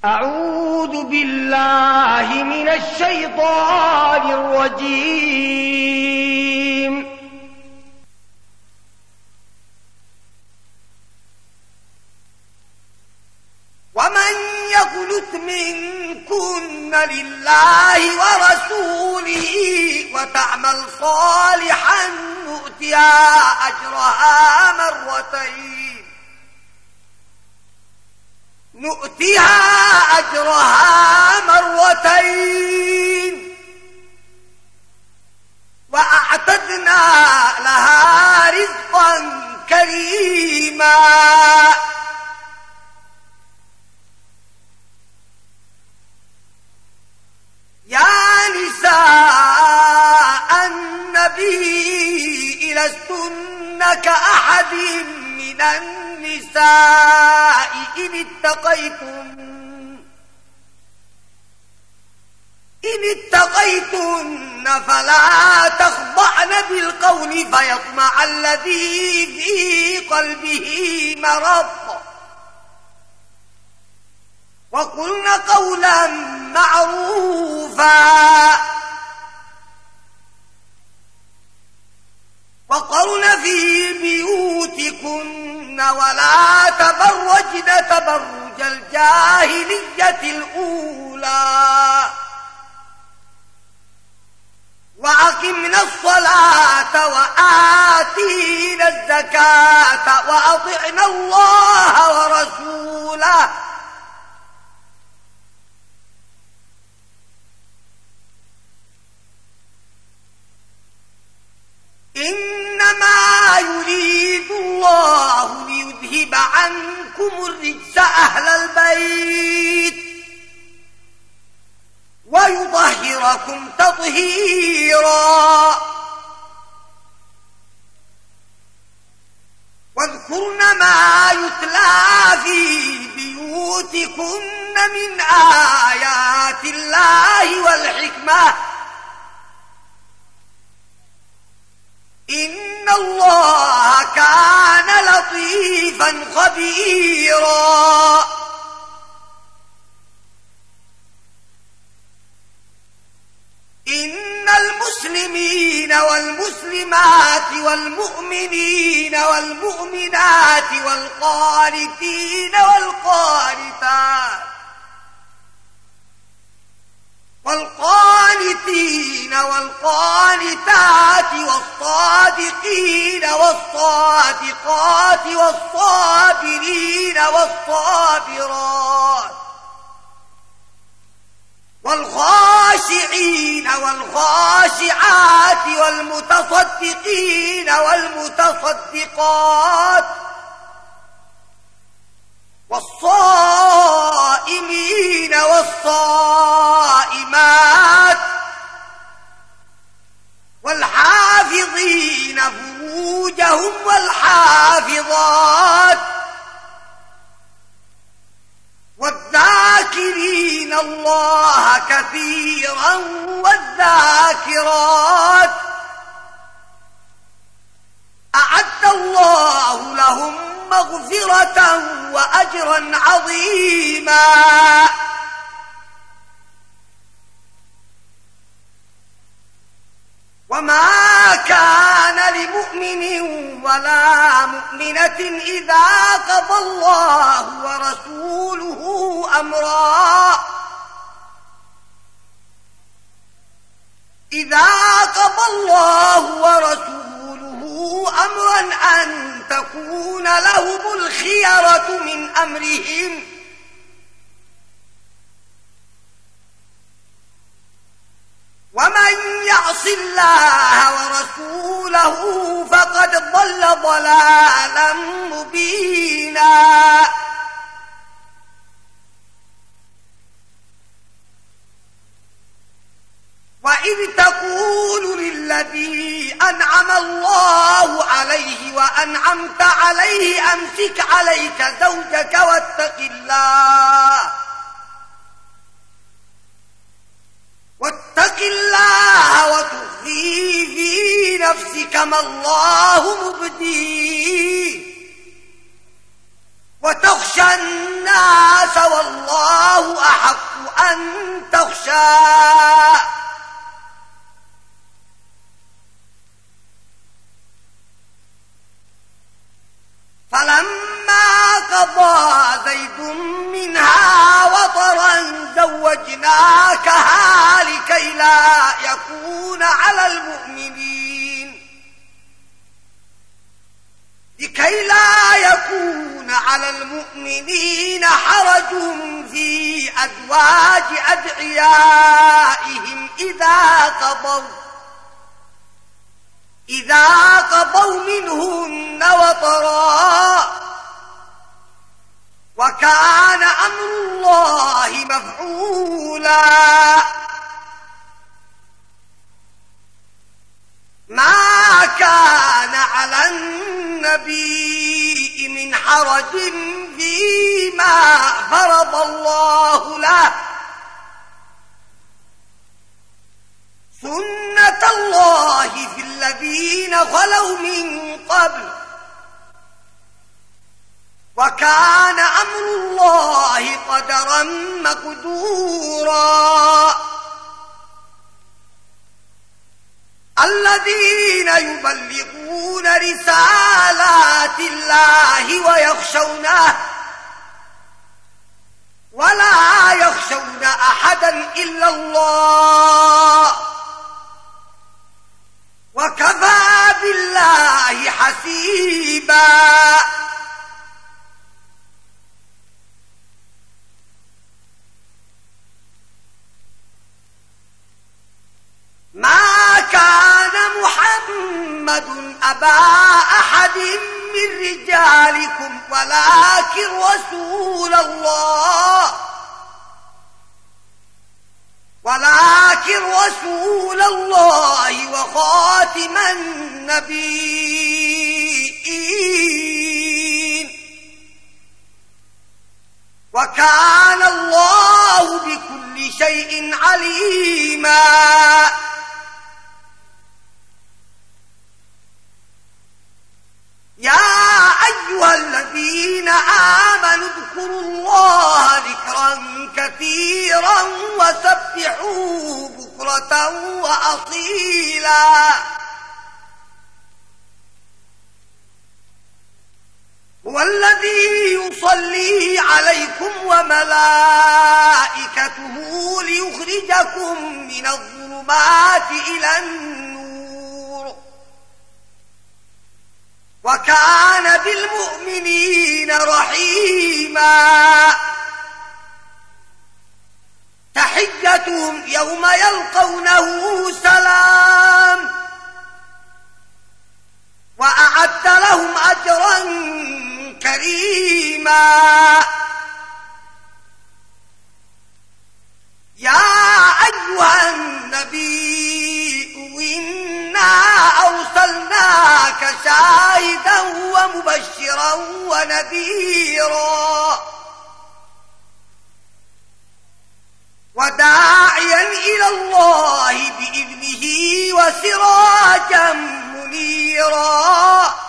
أعوذ بالله من الشيطان الرجيم. ومن يقنت منكن لله ورسوله وتعمل صالحا نؤتها أجرها مرتين وأعتدنا لها رزقا كريما. يا نساء النبي لستن كأحد من النساء إن اتقيتن فلا تخضعن بالقول فيطمع الذي في قلبه مرض وقلن قولا معروفا وقرن في بيوتكن ولا تبرجن تبرج الجاهلية الأولى وأقمنا الصلاة وآتينا الزكاة وأطعنا الله ورسوله إنما يريد الله ليذهب عنكم الرجس أهل البيت ويطهركم تطهيرا. واذكرن ما يتلى في بيوتكن من آيات الله والحكمة إن الله كان لطيفا خبيرا. إن المسلمين والمسلمات والمؤمنين والمؤمنات والقانتين والقانتات والصادقين والصادقات والصابرين والصابرات والخاشعين والخاشعات والمتصدقين والمتصدقات والصائمين والصائمات والحافظين فروجهم والحافظات والذاكرين الله كثيرا والذاكرات أعد الله لهم مغفرة وأجرا عظيما. وما كان لمؤمن ولا مؤمنة إذا قضى الله ورسوله أمرا أن تكون لهم الخيرة من أمرهم ومن يعص الله ورسوله فقد ضل ضلالا مبينا. وإذ تقول للذي أنعم الله عليه وأنعمت عليه أمسك عليك زوجك واتق الله وتخفي في نفسك ما الله مبديه وتخشى الناس والله أن تخشى فلما قضى زيد منها وطرا زوجناكها لكي لا يكون على المؤمنين حرج في أزواج أدعيائهم إذا قضوا منهن وطرا وكان أمر الله مفعولا ما كان على النبي من حرج فيما فرض الله له سنة الله في الذين خلوا من قبل وكان أمر الله قدرا مقدورا الذين يبلغون رسالات الله ويخشونه ولا يخشون أحدا إلا الله وكفى بالله حسيبا ما كان محمد أبا أحد من رجالكم ولكن رسول الله وخاتم النبيين وكان الله بكل شيء عليما يا أيها الذين آمنوا اذكروا الله ذكرا كثيرا وسبحوه بكرة وأصيلا هو الذي يصلي عليكم وملائكته ليخرجكم من الظلمات إلى النور وكان بالمؤمنين رحيما تحيتهم يوم يلقونه سلام وأعد لهم أجرا كريما يا أيها النبي إنا أرسلناك شاهدا ومبشرا ونذيرا وداعيا إلى الله بإذنه وسراجا منيرا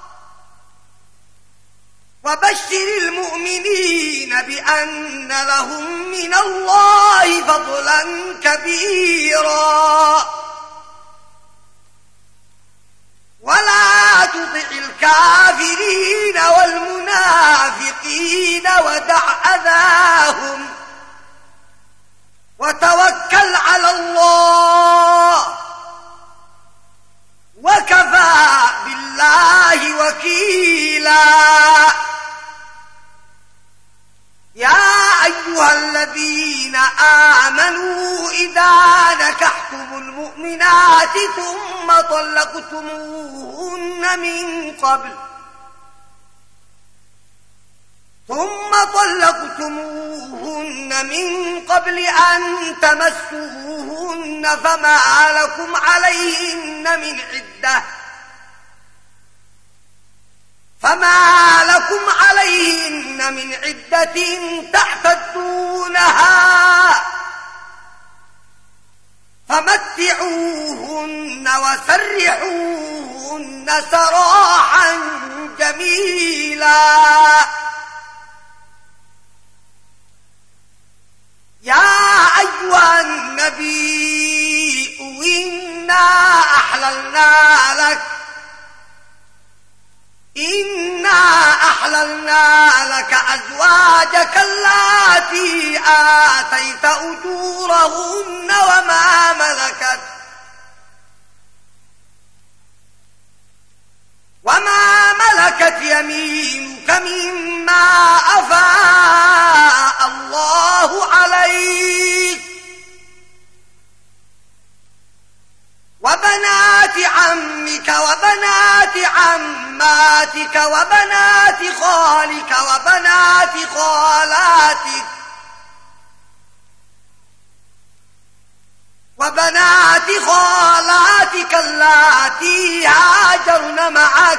وبشر المؤمنين بأن لهم من الله فضلا كبيرا ولا تطع الكافرين والمنافقين ودع أذاهم وتوكل على الله وكفى بالله وكيلا يا أيها الذين آمنوا إذا نكحتم المؤمنات ثم طلقتموهن من قبل أن تمسوهن فما لكم عليهن من عدة تعتدونها فمتعوهن وسرحوهن سراحا جميلا يا أحللنا لك أزواجك اللاتي آتيت أجورهن وما ملكت يمينك مما أفاء الله عليك وبنات عمك وبنات عماتك وبنات خالك وبنات خالاتك اللاتي هاجرن معك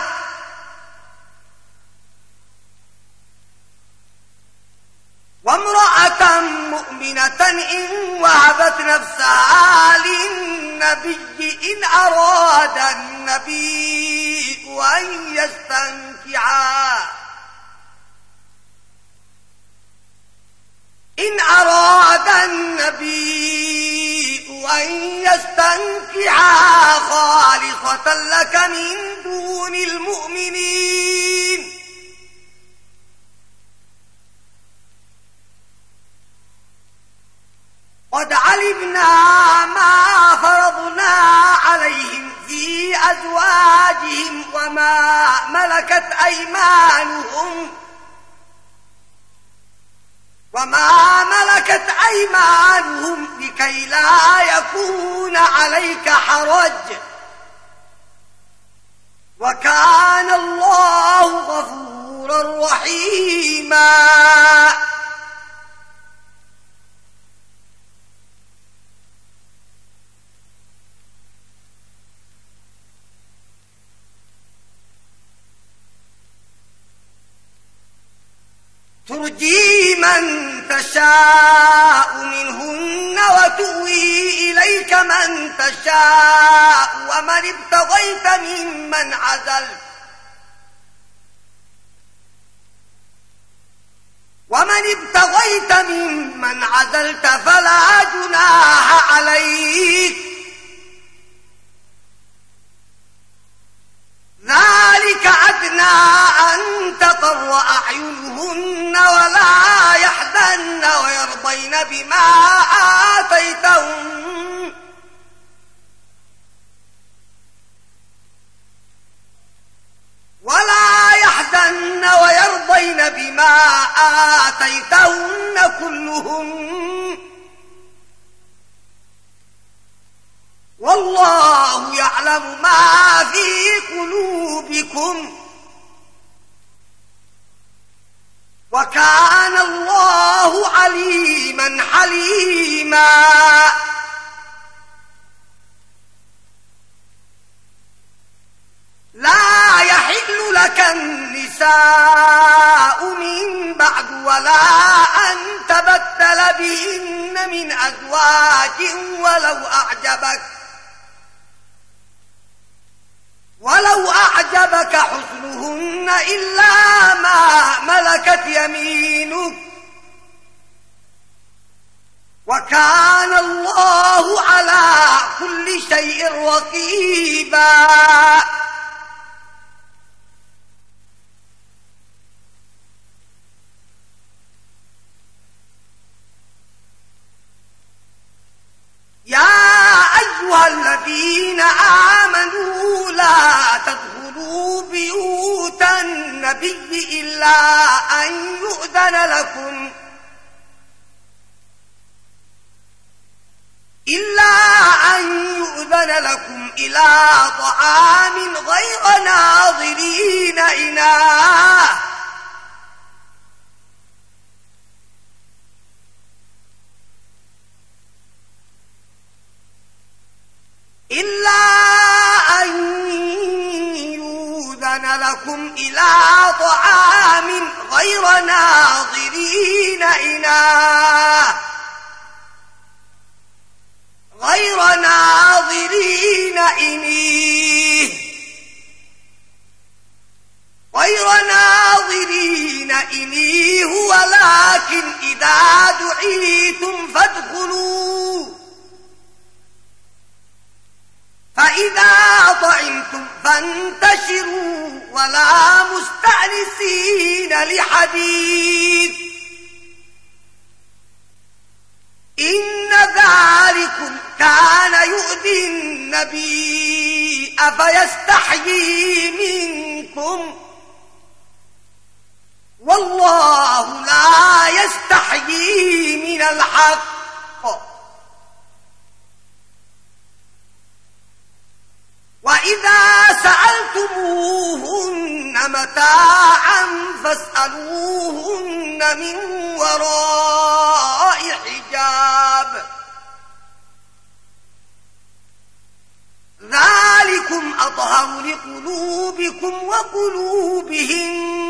وامرأة مؤمنة إن وهبت نفسها للنبي إن أراد النبي أن يستنكحها خالصة لك من دون المؤمنين قد علمنا ما فرضنا عليهم في أزواجهم وما ملكت أيمانهم لكي لا يكون عليك حرج وكان الله غفورا رحيما ترجي من تشاء منهن وتؤوي إليك من تشاء ومن ابتغيت ممن عزلت فلا جناح عليك ذلك أدنى أن تقر أعينهن ولا يحزن ويرضين بما آتيتهن كلهم والله يعلم ما في قلوبكم وكان الله عليما حليما لا يحل لك النساء من بعد ولا أن تبدل بهن من أزواج ولو أعجبك حسنهن إلا ما ملكت يمينك وكان الله على كل شيء رقيبا يا أيها الذين آمنوا لا تدخلوا بيوت النبي إلا أن يؤذن لكم إلى طعام غير ناظرين إناه غير ناظرين إنيه ولكن إذا دعيتم فادخلوا فإذا ولا مستأنسين لحديث إن ذلكم كان يؤذي النبي أفيستحيي منكم والله لا يستحيي من الحق وإذا سألتموهن متاعا فاسألوهن من وراء حجاب ذلكم أطهر لقلوبكم وقلوبهم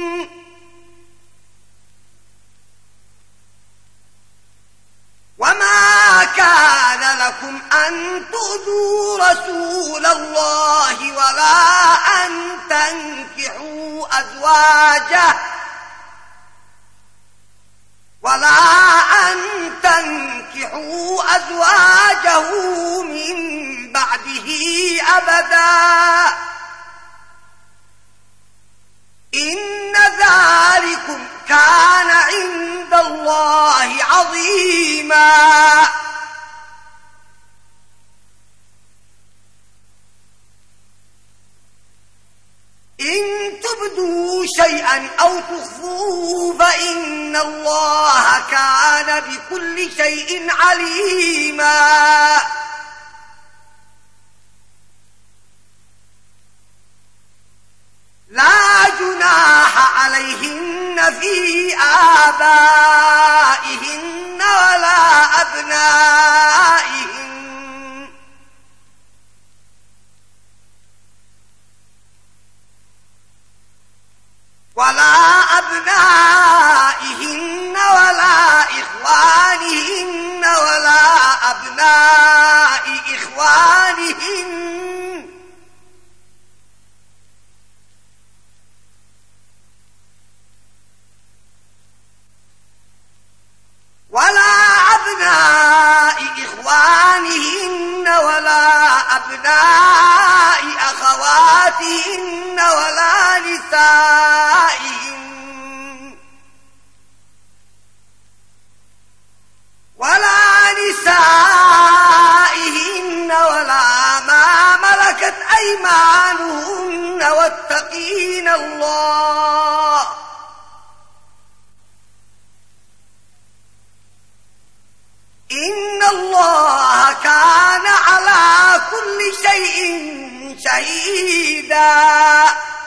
وما كان لكم أن تؤذوا رسول الله ولا أن تنكحوا أزواجه من بعده أبدا إن ذلكم كان عند الله عظيما إن تبدوا شيئا أو تخفوه فإن الله كان بكل شيء عليما لا جناح عليهن في آبائهن ولا أبنائهن ولا إخوانهن ولا أبناء إخوانهن ولا أبناء أخواتهن ولا نسائهن ولا ما ملكت أيمانهن واتقين الله إن الله كان على كل شيء شهيدا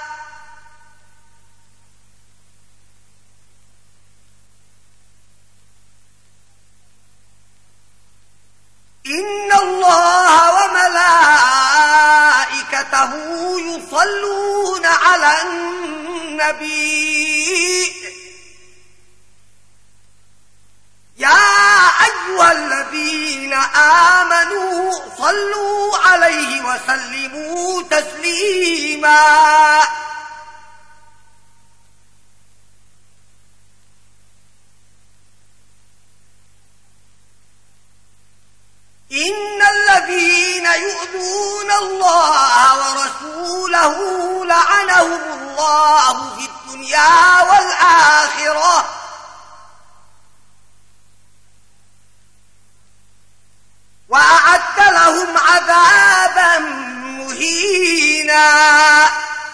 إن الله وملائكته يصلون على النبي يا أيها الذين آمنوا صلوا عليه وسلموا تسليما إن الذين يؤذون الله ورسوله لعنهم الله في الدنيا والآخرة وأعد لهم عذابا مهينا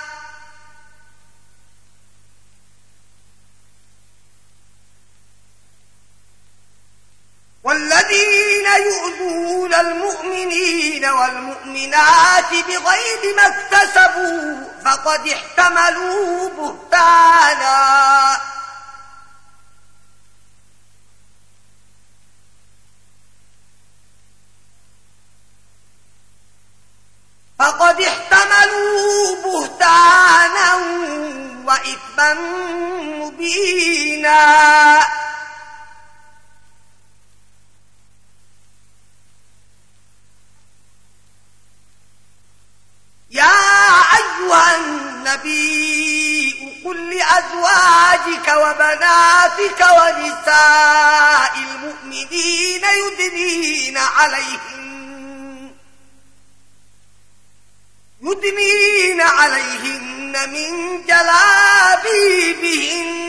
والذين يؤذون المؤمنين والمؤمنات بغير ما اكتسبوا فقد احتملوا بهتانا وإثما مبينا يا أيها النبي قل لأزواجك وبناتك ونساء المؤمنين يدنين عليهن عليهن من جلابيبهن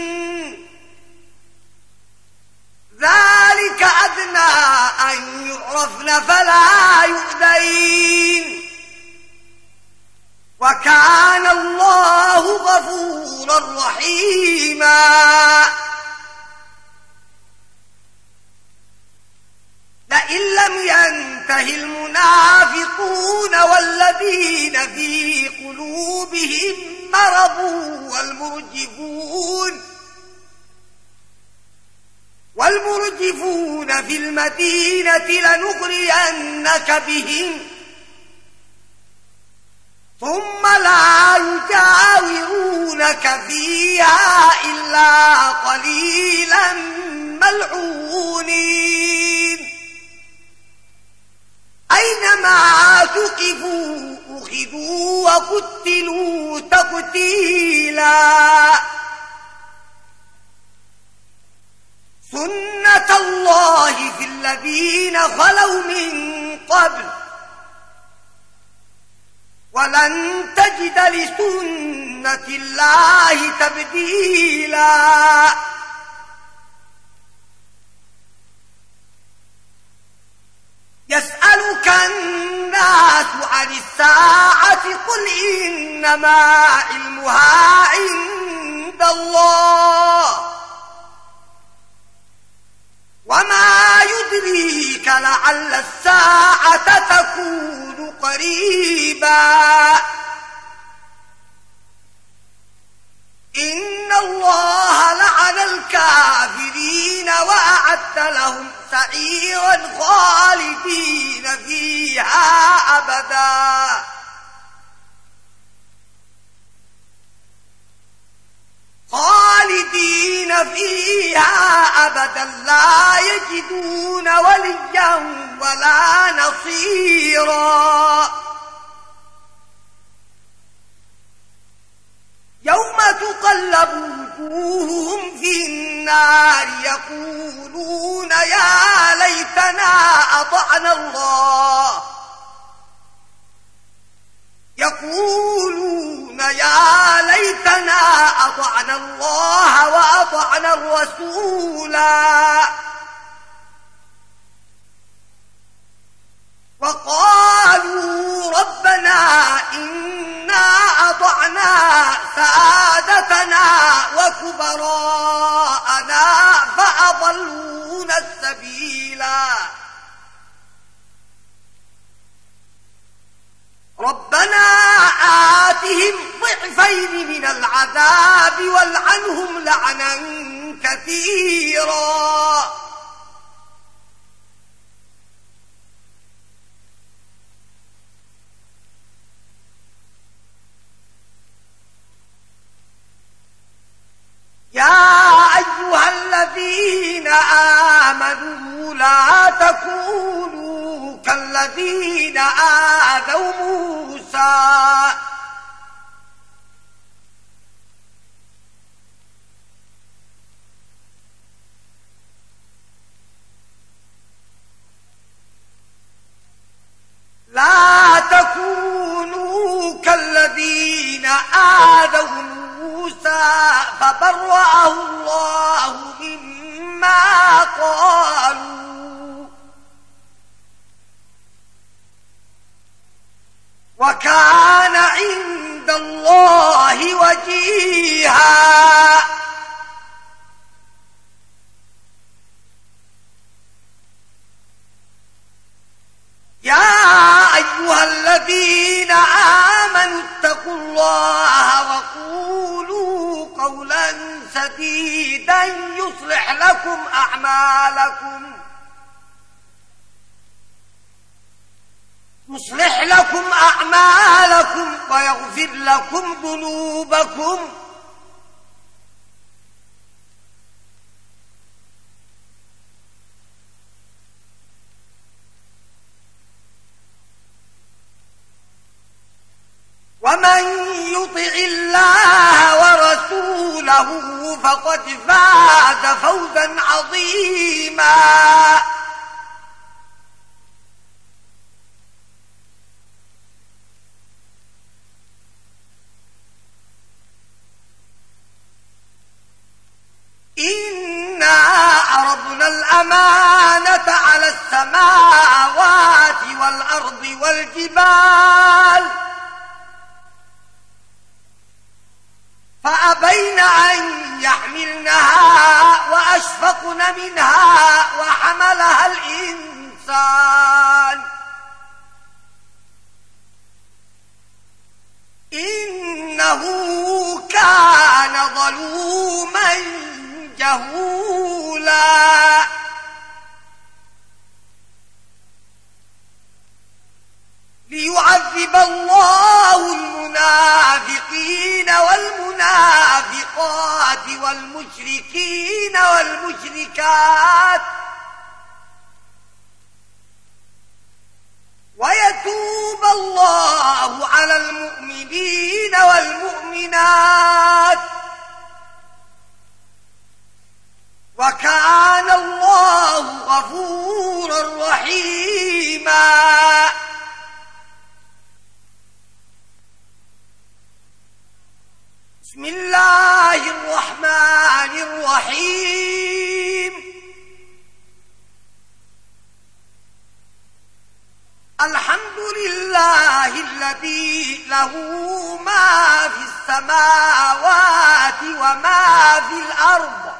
ذلك أدنى أن يعرفن فلا يؤذين وكان الله غفورا رحيما لئن لم ينته المنافقون والذين في قلوبهم مرض والمرجفون في المدينة لنغرينك بهم ثم لا يجاورونك فيها إلا قليلا ملعونين أينما تقفوا أخذوا وقتلوا تقتيلا سنة الله في الذين خلوا من قبل ولن تجد لسنة الله تبديلا يسألك الناس عن الساعة قل إنما علمها عند الله وما يدريك لعل الساعة تكون قريبا إن الله لعن الكافرين وأعد لهم سعيرا خالدين فيها أبدا لا يجدون وليا ولا نصيرا يوم تقلب وجوههم في النار يقولون يا ليتنا أطعنا الله وأطعنا الرسولا وقالوا ربنا إنا أطعنا سادتنا وكبراءنا فأضلونا السبيلا ربنا آتهم ضعفين من العذاب والعنهم لعنا كثيرا يا أيها الذين آمنوا لا تكونوا كالذين آذوا موسى فبرأه الله مما قالوا وكان عند الله وجيها يا أيها الذين آمنوا اتقوا الله وقولوا قولا سديدا يصلح لكم أعمالكم ويغفر لكم ذنوبكم ومن يطع الله ورسوله فقد فاز فوزا عظيما الأمانة على السماوات والأرض والجبال فأبين أن يحملنها وأشفقن منها وحملها الإنسان إنه كان ظلوما جهولا ليعذب الله المنافقين والمنافقات والمشركين والمشركات ويتوب الله على المؤمنين والمؤمنات وكان الله غفورا رحيما بسم الله الرحمن الرحيم الحمد لله الذي له ما في السماوات وما في الأرض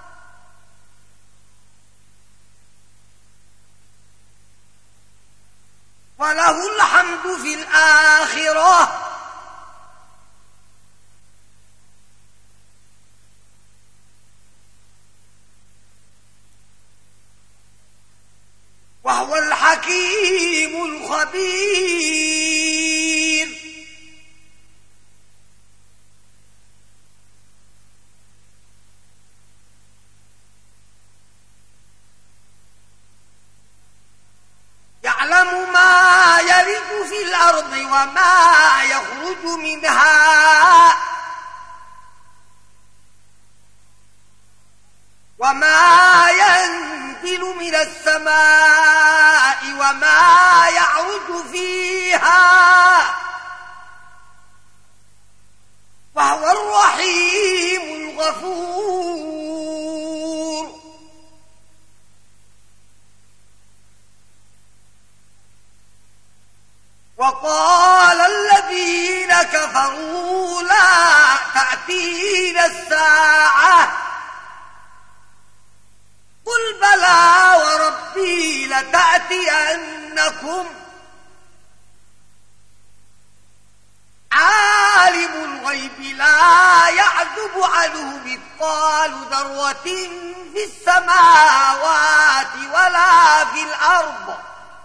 وله الحمد في الآخرة وهو الحكيم الخبير يعلم ما يلج في الأرض وما يخرج منها وما ينزل من السماء وما يعرج فيها وهو الرحيم الغفور وقال الذين كفروا لا تأتينا الساعة قل بلى وربي لتأتينكم عالم الغيب لا يعزب عنه مثقال ذرة في السماوات ولا في الأرض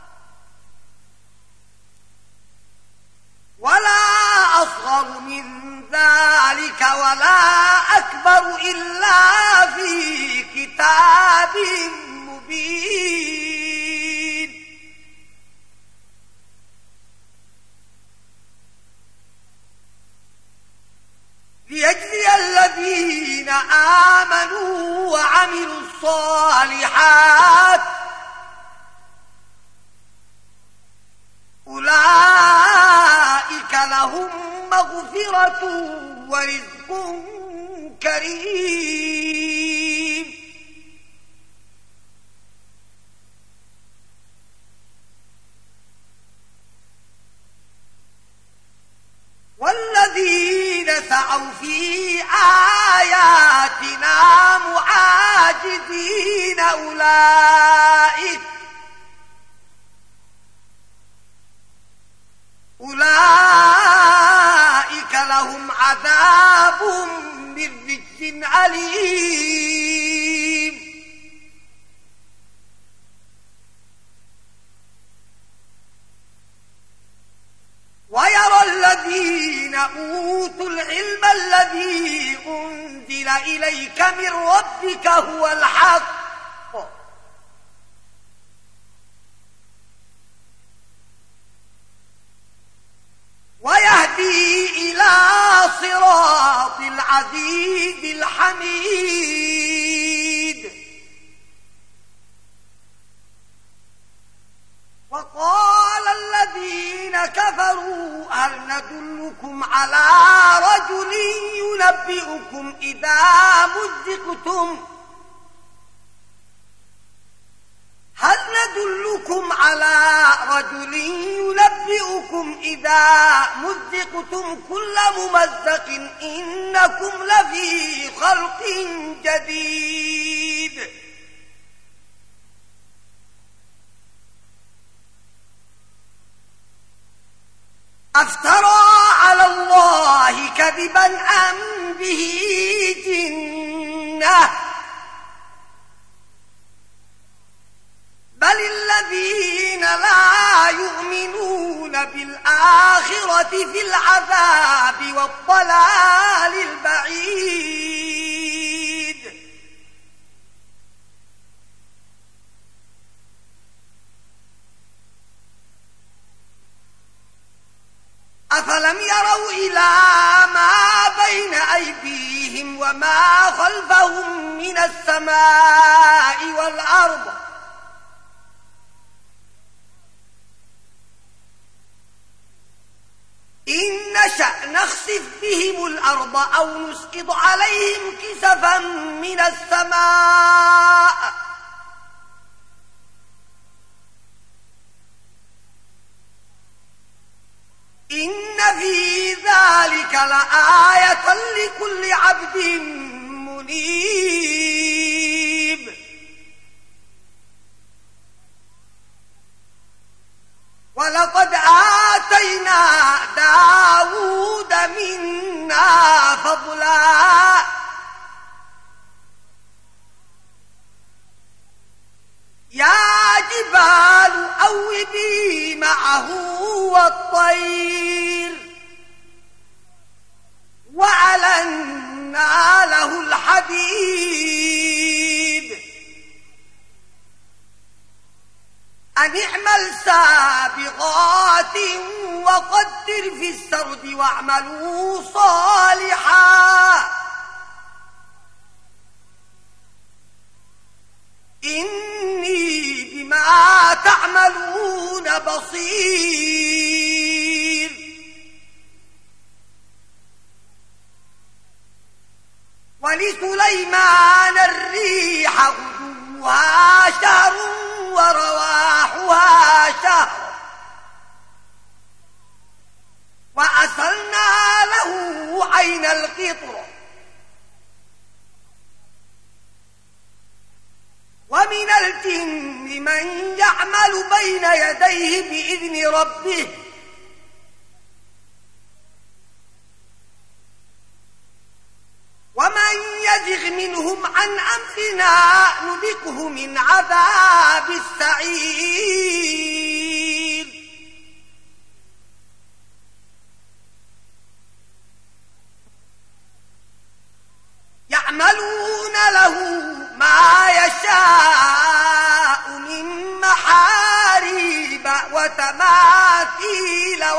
ولا أصغر من ذلك ولا أكبر إلا في كتاب مبين ليجزي الذين آمنوا وعملوا الصالحات أولئك لهم مغفرة ورزق كريم والذين سعوا في آياتنا معاجزين أولئك لهم عذاب من رجس أليم ويرى الذين أوتوا العلم الذي أنزل إليك من ربك هو الحق ويهدي إلى صراط العزيز الحميد وقال الذين كفروا هل ندلكم على رجل ينبئكم أدلكم على رجل ينبئكم إذا مزقتم كل ممزق إنكم لفي خلق جديد أفترى على الله كذبا أم به جنة بل الذين لا يؤمنون بالآخرة في العذاب والضلال البعيد أفلم يروا إلى ما بين أيديهم وما خلفهم من السماء والأرض إن نشأ نخسف بهم الأرض أو نسقط عليهم كسفا من السماء إن في ذلك لآية لكل عبد منيب ولقد آتينا داود منا فضلا يا جبال أوبي معه والطير وألنا له الحديد أن اعمل سابغات وقدر في السرد واعملوا صالحا إني بما تعملون بصير ولسليمان الريح غدوها شهر ورواحها شهر وأسلنا له عين القطر ومن الجن من يعمل بين يديه بإذن ربه ومن يزغ منهم عن أمرنا نذقه من عذاب السعير يعملون له ما يشاء من محاريب وتماثيل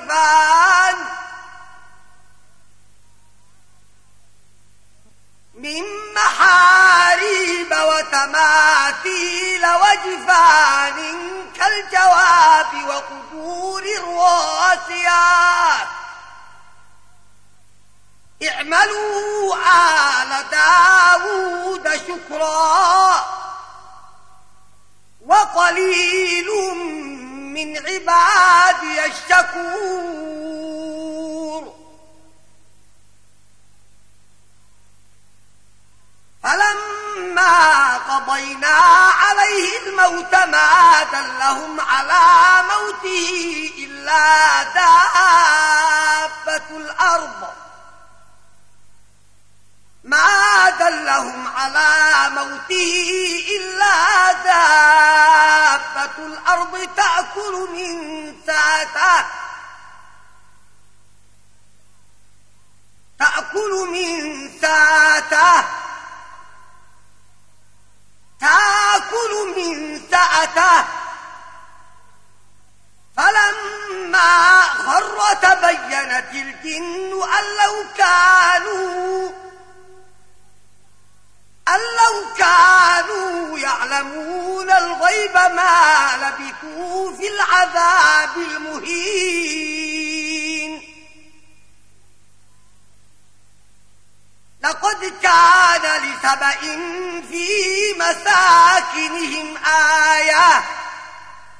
وجفان كالجواب وقدور الراسيات اعملوا آل داود شكرا وقليل من عبادي الشكور فلما قضينا عليه الموت ما دلهم على موته إلا دابة الأرض ما دلهم على موته إلا دابة الأرض تأكل من سأته فلما خر تبينت الجن أن لو كانوا يعلمون الغيب ما لبثوا في العذاب المهين لقد كان لسبإ في مساكنهم آية يسمعون آيات الله يتلونها عليهم آناء الليل وهم يسجدون يعملون له ما يشاء من محاريب وتماثيل وجفان كالجواب وقدور الراسيات اعملوا آل داود شكرا وقليل من عبادي الشكور فلما قضينا عليه الموت ما دلهم على موته إلا دابة الأرض ما دلهم على موته إلا دابة الأرض تأكل من سأته فلما خر تبينت الجن أن لو كانوا يعلمون الغيب ما لبثوا في العذاب المهين لقد كان لسبإ في مساكنهم آية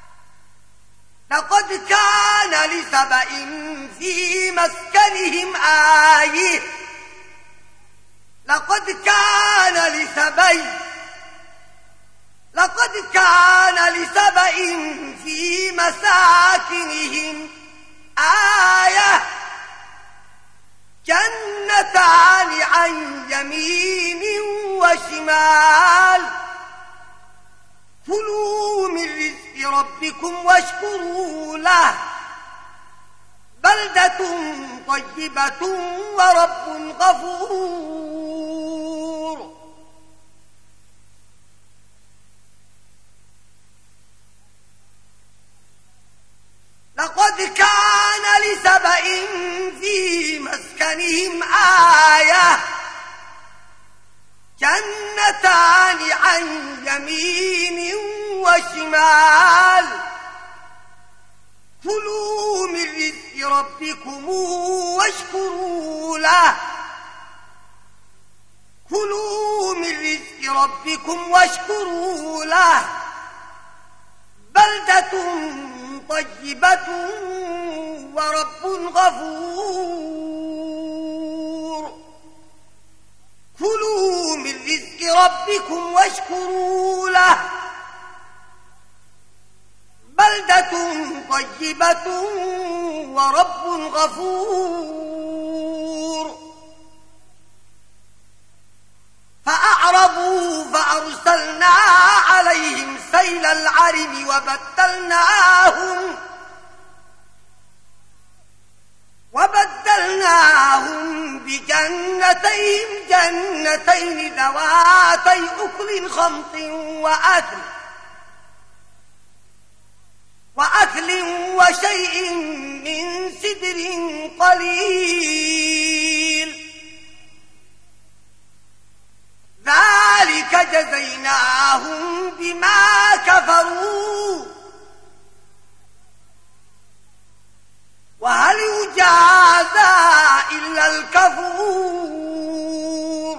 لقد كان لسبإ في مسكنهم آية لقد كان لسبإ في مساكنهم آية جنتان عن يمين وشمال كلوا من رزق ربكم واشكروا له بلدة طيبة ورب غفور. لقد كان لسبإ في مسكنهم آية جنتان عن يمين وشمال كلوا من رزق ربكم واشكروا له بلدة طيبة ورب غفور. كلوا من رزق ربكم واشكروا له بلدة طيبة ورب غفور. فأعرضوا فأرسلنا عليهم سيل العرم وبدلناهم جنتين ذواتي أكل خمط وأكل وشيء من سدر قليل ذلك جزيناهم بما كفروا وهل يجازى إلا الكفور.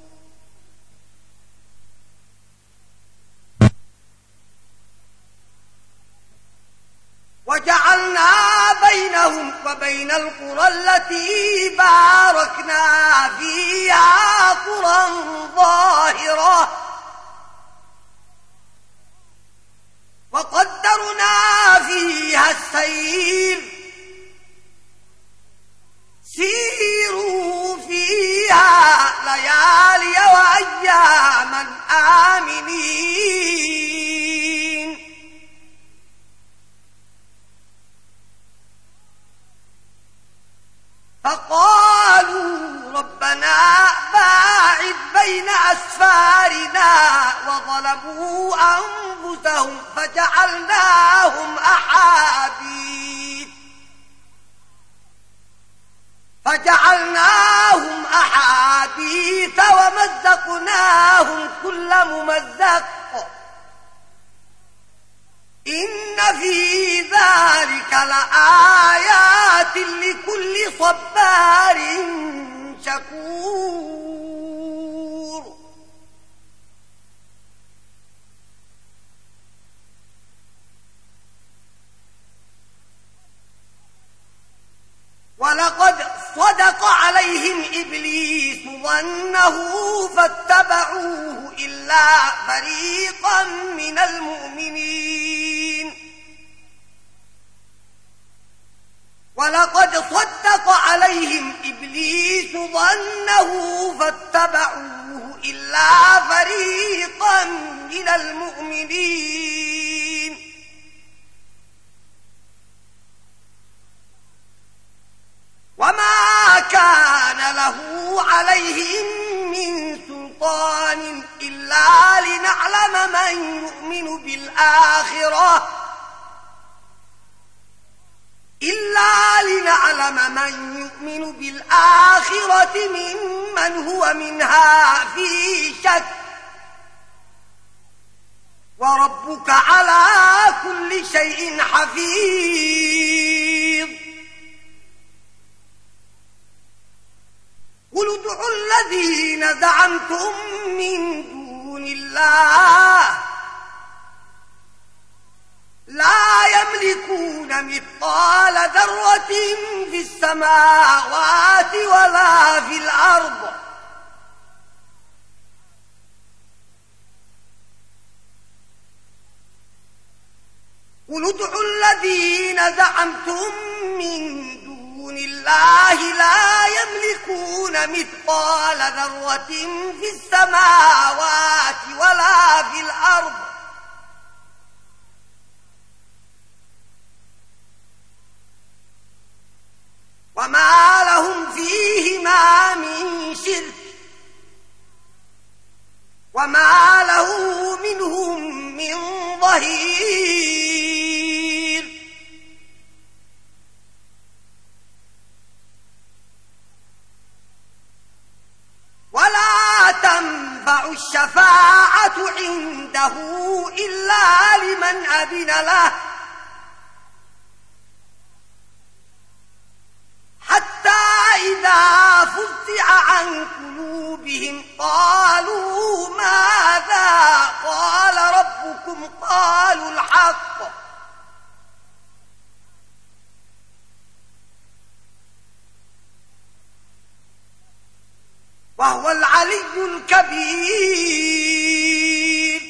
وجعلنا بينهم وبين القرى التي باركنا فيها قرى ظاهرة وقدرنا فيها السير سيروا فيها ليالي وأياما آمنين. فقالوا ربنا باعد بين أسفارنا وظلموا أنفسهم فجعلناهم أحاديث ومزقناهم كل ممزق إن في ذلك لآيات لكل صبار شكور. ولقد صدق عليهم إبليس ظنه فاتبعوه إلا فريقا من المؤمنين. ولقد صدق عليهم إبليس ظنه فاتبعوه إلا فريقا من المؤمنين. وما كان له عليهم من سلطان إلا لنعلم من يؤمن بالآخرة ممن هو منها في شك وربك على كل شيء حفيظ. قل ادعوا الذين زعمتم من دون الله لا يملكون مثقال ذرة في السماوات ولا في الأرض قل ادعوا الذين زعمتم من دون الله لا يملكون مثقال ذرة في السماوات ولا في الأرض وما لهم فيهما من شرك وما له منهم من ظهير ولا تنفع الشفاعة عنده إلا لمن أذن له حتى إذا فزع عن قلوبهم قالوا ماذا قال ربكم قالوا الحق وهو العلي الكبير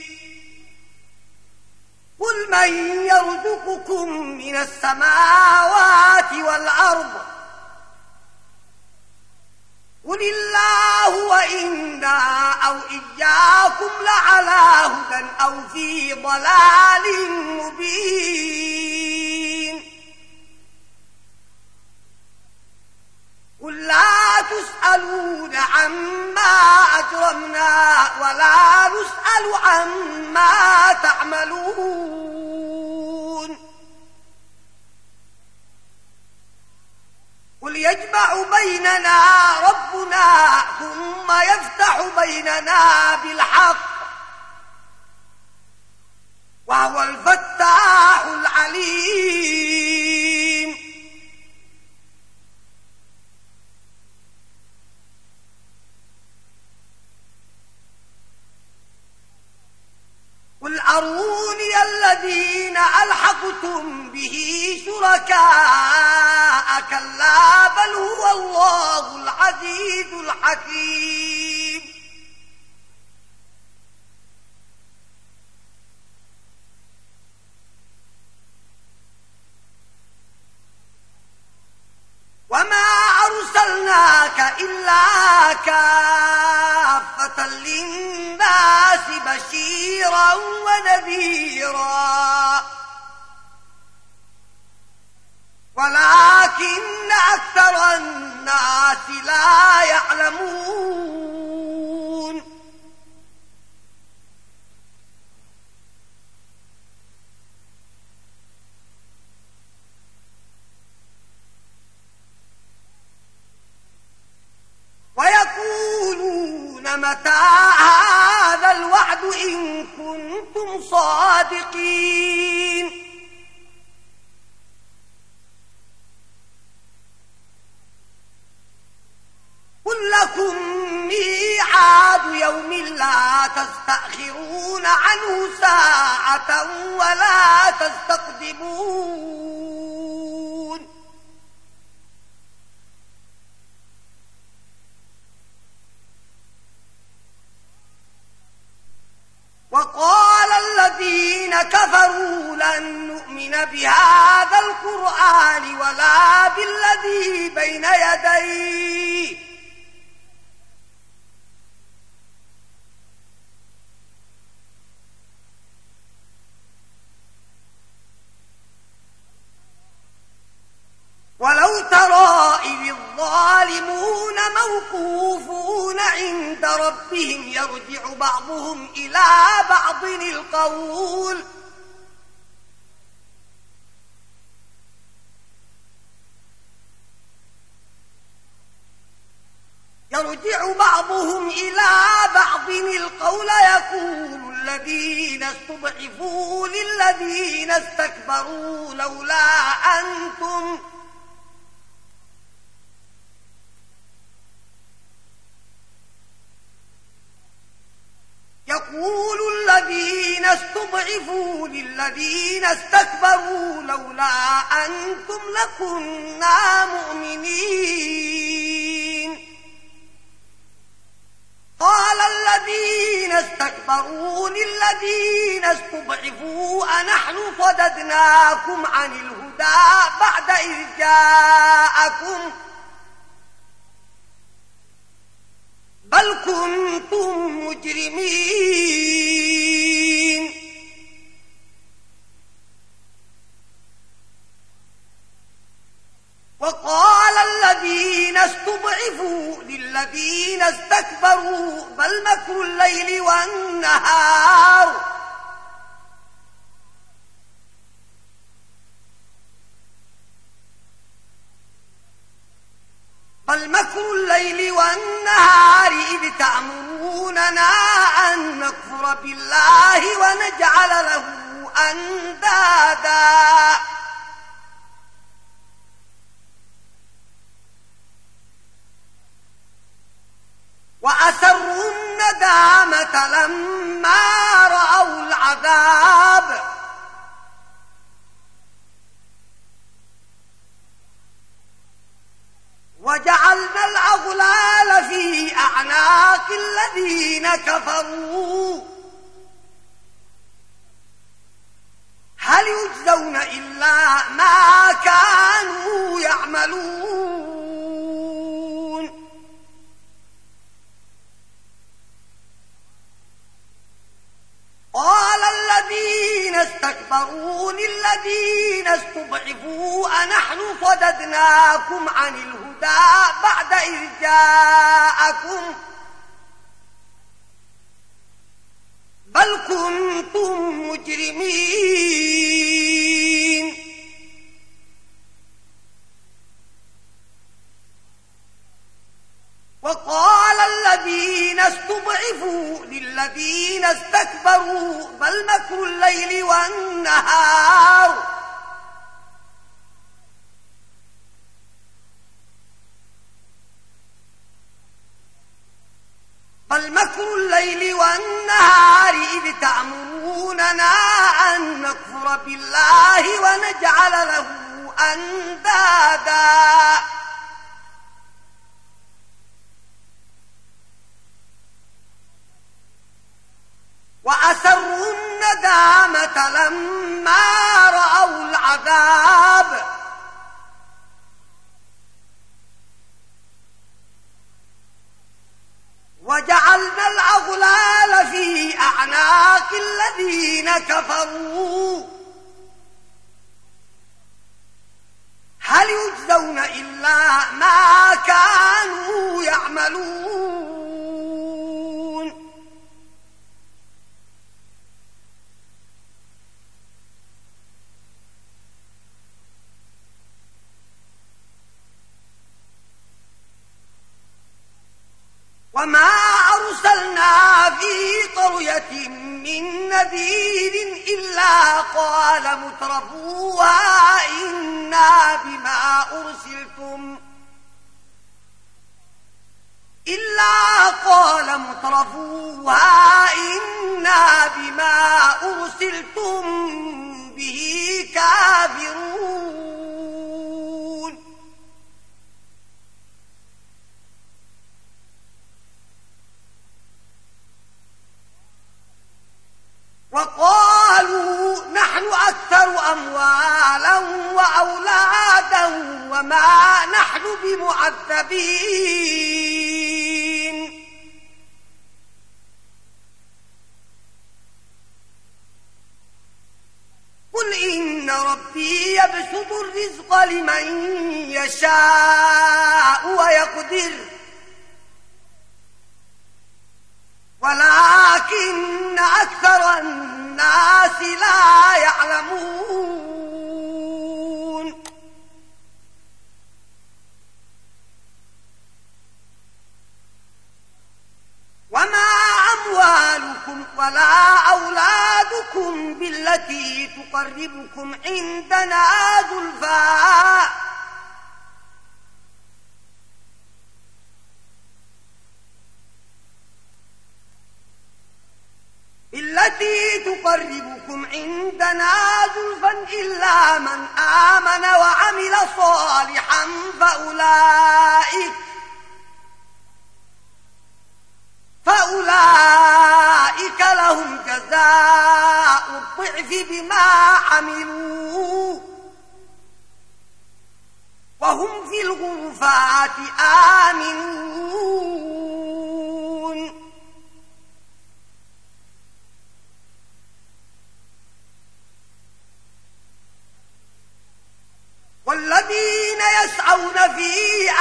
قل من يرزقكم من السماوات والأرض قل الله وإنا أو إياكم لعلى هدى أو في ضلال مبين قل لا تسألون عما أجرمنا ولا نسأل عما تعملون قل يجمع بيننا ربنا ثم يفتح بيننا بالحق وهو الفتاح العليم قل أروني الذين ألحقتم به شركاء كلا بل هو الله العزيز الحكيم وما أرسلناك إلا كافة للناس بشيرا ونذيرا ولكن أكثر الناس لا يعلمون ويقولون متى هذا الوعد إن كنتم صادقين قل لكم ميعاد يوم لا تستأخرون عنه ساعة ولا تستقدمون وقال الذين كفروا لن نؤمن بهذا القرآن ولا بالذي بين يديه ولو ترى إذ الظالمون موقوفون عند ربهم يرجع بعضهم إلى بعض القول يقول الذين استضعفوا للذين استكبروا لولا أنتم يقول الذين استضعفوا استضعفوا للذين استكبروا لولا أنتم لكنا مؤمنين قال الذين استكبروا للذين استضعفوا أنحن صددناكم عن الهدى بعد إذ جاءكم بل كنتم مجرمين وقال الذين استضعفوا للذين استكبروا بل مكر الليل والنهار إذ تأمروننا أن نكفر بالله ونجعل له أندادا وأسروا الندامة لما رأوا العذاب وجعلنا الأغلال في أعناق الذين كفروا هل يجزون إلا ما كانوا يعملون قال الذين استكبروا للذين استضعفوا أنحن صددناكم عن الهدى بعد إذ جاءكم بل كنتم مجرمين وقال الذين استضعفوا للذين استكبروا بل مكر الليل والنهار إذ تأمروننا أن نكفر بالله ونجعل له أندادا وأسروا الندامة لما رأوا العذاب وجعلنا الأغلال في أعناق الذين كفروا هل يجزون إلا ما كانوا يعملون وما أرسلنا في قرية من نذير إلا قال مترفوها إنا بما أرسلتم به كافرون وقالوا نحن أكثر أموالا وأولادا وما نحن بمعذبين قل إن ربي يبسط الرزق لمن يشاء ويقدر ولكن أكثر الناس لا يعلمون وما أموالكم ولا أولادكم بالتي تقربكم عندنا زلفى يدخلكم عندنا زلفا إلا من آمن وعمل صالحا فأولئك لهم جزاء الضعف بما عملوا وهم في الغرفات آمنون. والذين يسعون في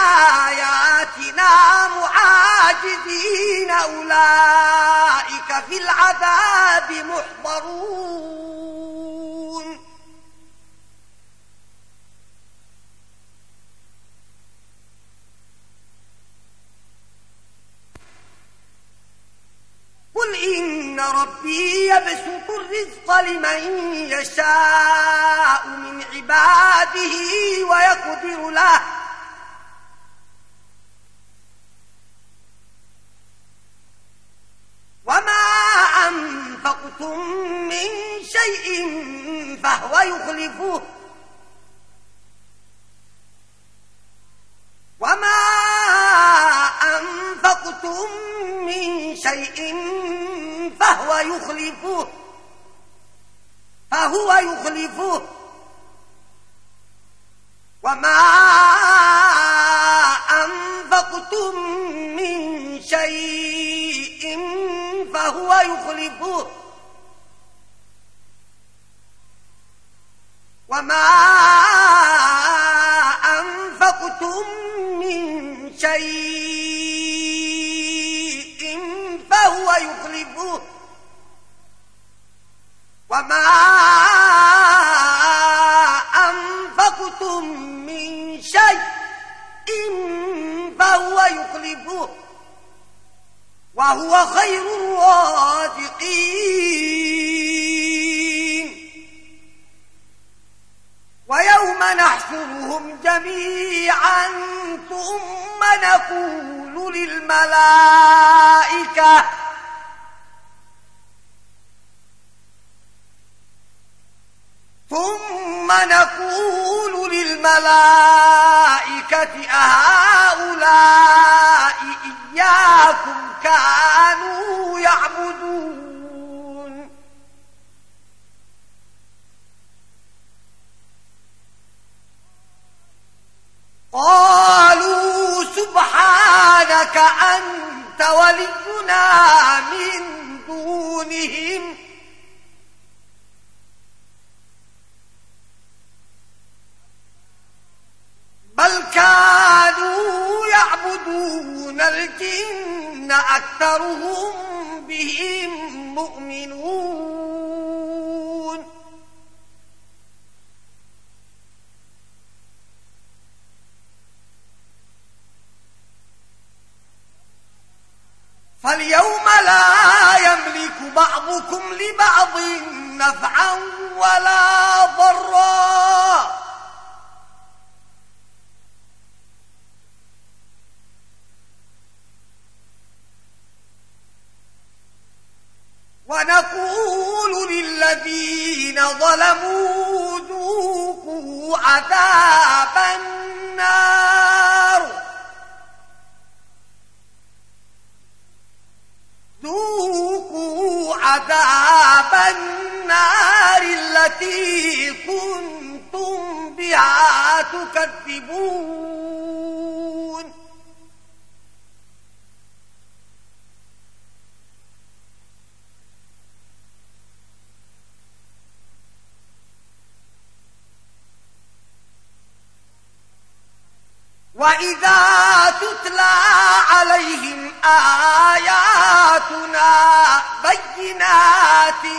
آياتنا معاجزين أولئك في العذاب محضرون. قل إن ربي يبسط الرزق لمن يشاء من عباده ويقدر له وما أنفقتم من شيء فهو يخلفه وما أنفقتم من شيء فهو يخلفه وما أنفقتم من شيء فهو يخلفه وما أنفقتم من شيء فهو يخلفه وما أنفقتم من شيء فهو يخلفه وهو خير الرازقين. ويوم نحشرهم جميعا ثم نقول للملائكة أهؤلاء إياكم كانوا يعبدون قالوا سبحانك أنت ولينا من دونهم بل كانوا يعبدون الجن أكثرهم بهم مؤمنون. فاليوم لا يملك بعضكم لبعض نفعا ولا ضرا ونقول للذين ظلموا ذوقوا عذاب النار التي كنتم بها تكذبون. وإذا تتلى عليهم آياتنا بينات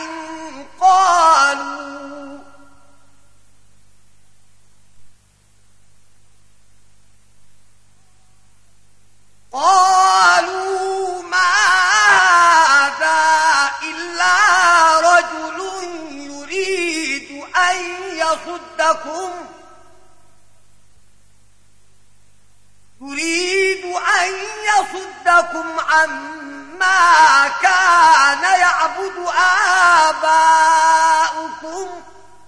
قالوا ما هذا إلا رجل يريد أن يصدكم عما ما كان يعبد آباؤكم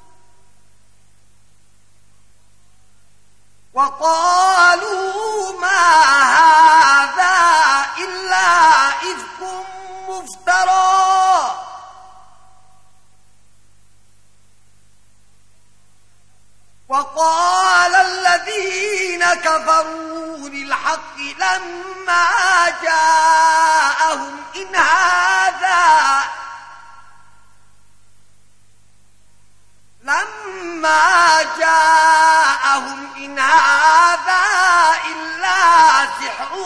وقالوا ما هذا إلا إفك مفترى وقال الذين كفروا للحق لما جاءهم إن هذا إلا سحر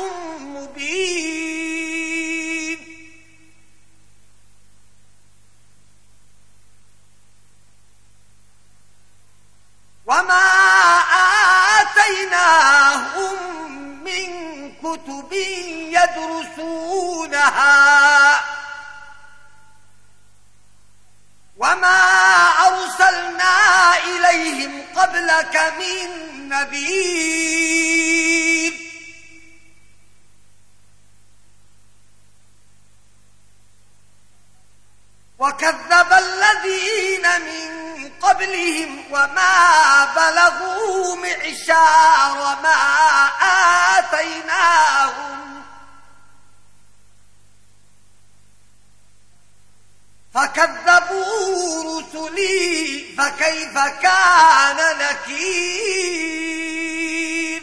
مبين وما آتيناهم من كتب يدرسونها وما أرسلنا إليهم قبلك من نذير وكذب الذين من قبلهم وما بلغوا معشار ما آتيناهم فكذبوا رسلي فكيف كان نكير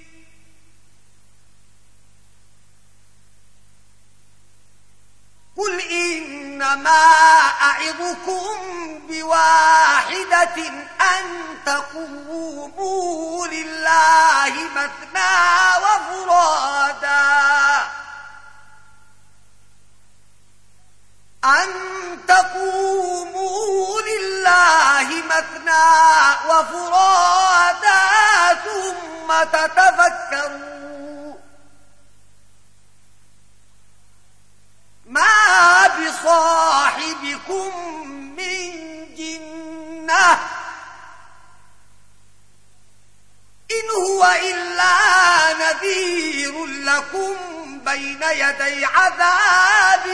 قل إنما أعظكم بواحدة أن تقوموا لله مثنى وفرادا ثم تتفكروا ما بصاحبكم من جنة إن هو إلا نذير لكم بين يدي عذاب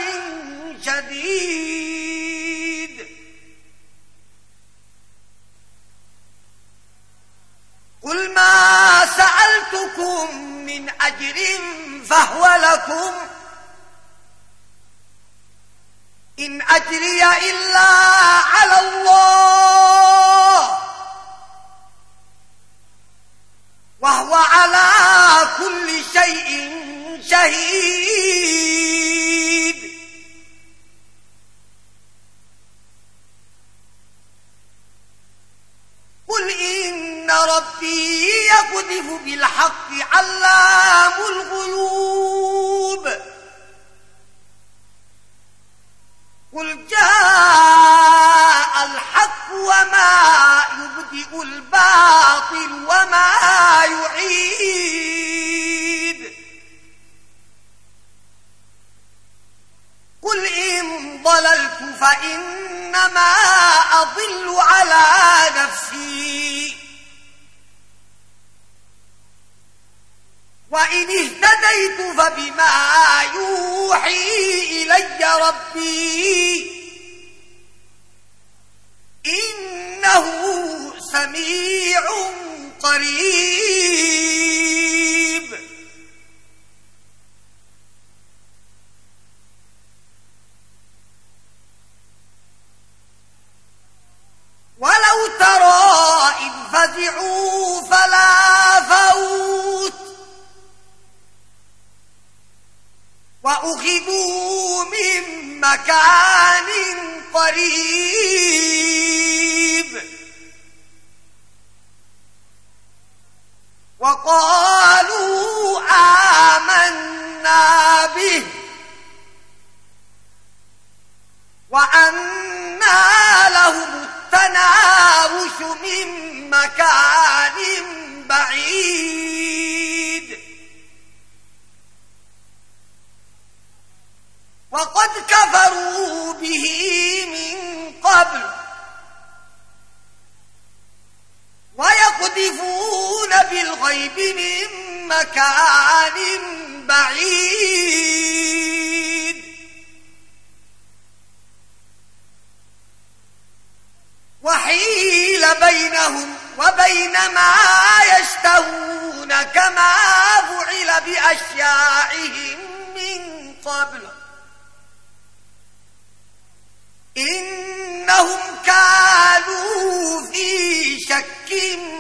شديد قل ما سألتكم من أجر فهو لكم إن أجري إلا على الله وهو على كل شيء شهيد قل إن ربي يقذف بالحق علام الغيوب قل جاء الحق وما يبدئ الباطل وما يعيد قل إن ضللت فإنما أضل على نفسي وإن اهتديت فبما يوحي إلي ربي إنه سميع قريب ولو ترى إذ فزعوا فلا فوت وأخذوا من مكان قريب وقالوا آمنا به وأنى لهم التناوش من مكان بعيد وقد كفروا به من قبل ويقذفون بالغيب من مكان بعيد بينهم وبين ما يشتهون كما فعل بأشياعهم من قبل إنهم كانوا في شك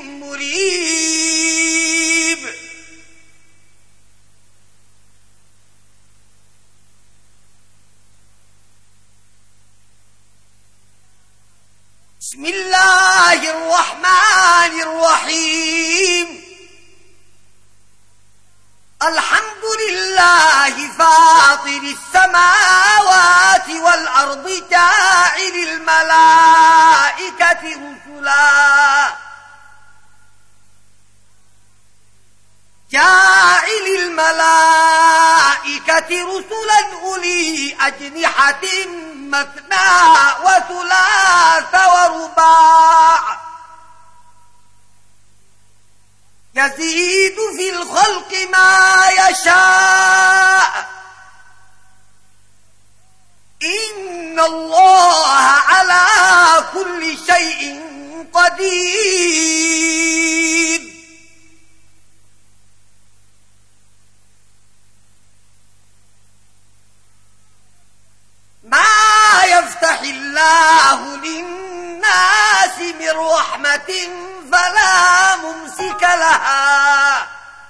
مريب بسم الله الرحمن الرحيم الحمد لله فاطر السماوات والأرض جاعل الملائكة رسلا أولي أجنحة مثنى وثلاث ورباع يزيد في الخلق ما يشاء إن الله على كل شيء قدير ما يفتح الله للناس من رحمة فلا ممسك لها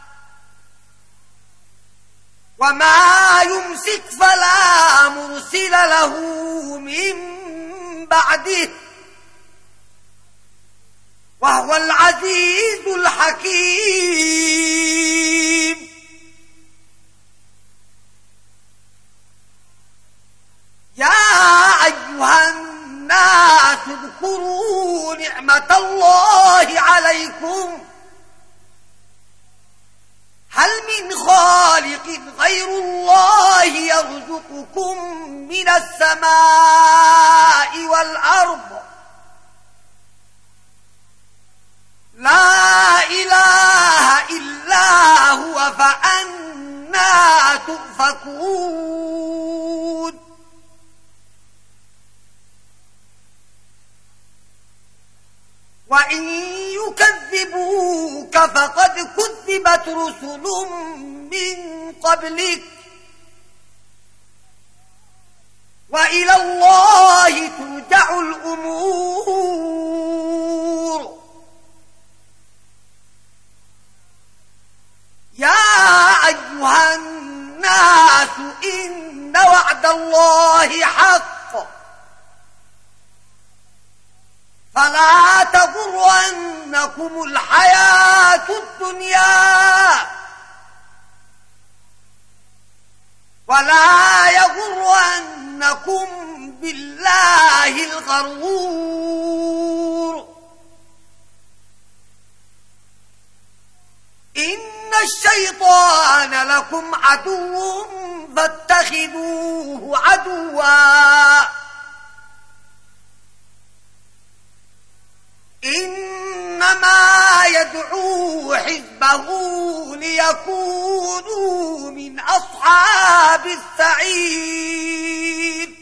وما يمسك فلا مرسل له من بعده وهو العزيز الحكيم يا أيها الناس اذكروا نعمة الله عليكم هل من خالق غير الله يرزقكم من السماء والأرض لا إله إلا هو فأنى تؤفكون وإن يكذبوك فقد كذبت رسل من قبلك وإلى الله ترجع الأمور يا أيها الناس إن وعد الله حق فلا تغرنكم الحياة الدنيا ولا يغرنكم بالله الغرور إن الشيطان لكم عدو فاتخذوه عدوا إنما يدعو حزبه ليكونوا من أصحاب السعير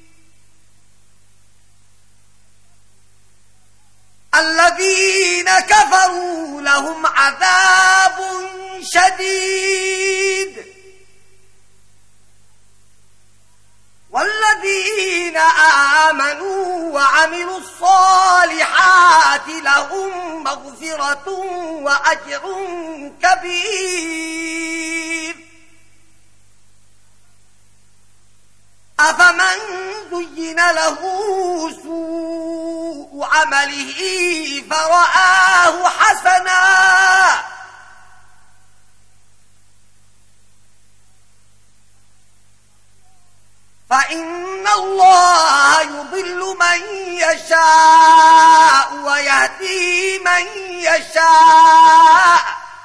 الذين كفروا لهم عذاب شديد والذين آمنوا وعملوا الصالحات لهم مغفرة وأجر كبير أفمن زين له سوء عمله فرآه حسنا فإن الله يضل من يشاء ويهدي من يشاء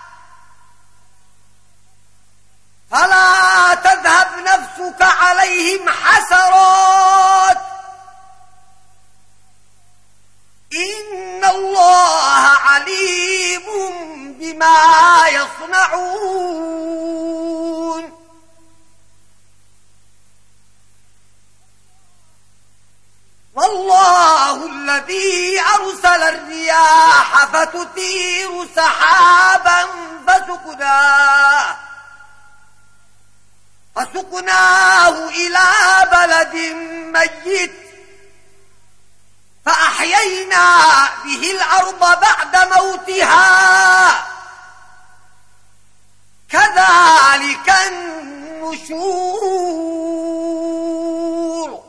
فلا تذهب نفسك عليهم حسرات إن الله عليم بما يصنعون والله الذي أرسل الرياح فتثير سحابا فسقناه إلى بلد ميت فأحيينا به الأرض بعد موتها كذلك النشور.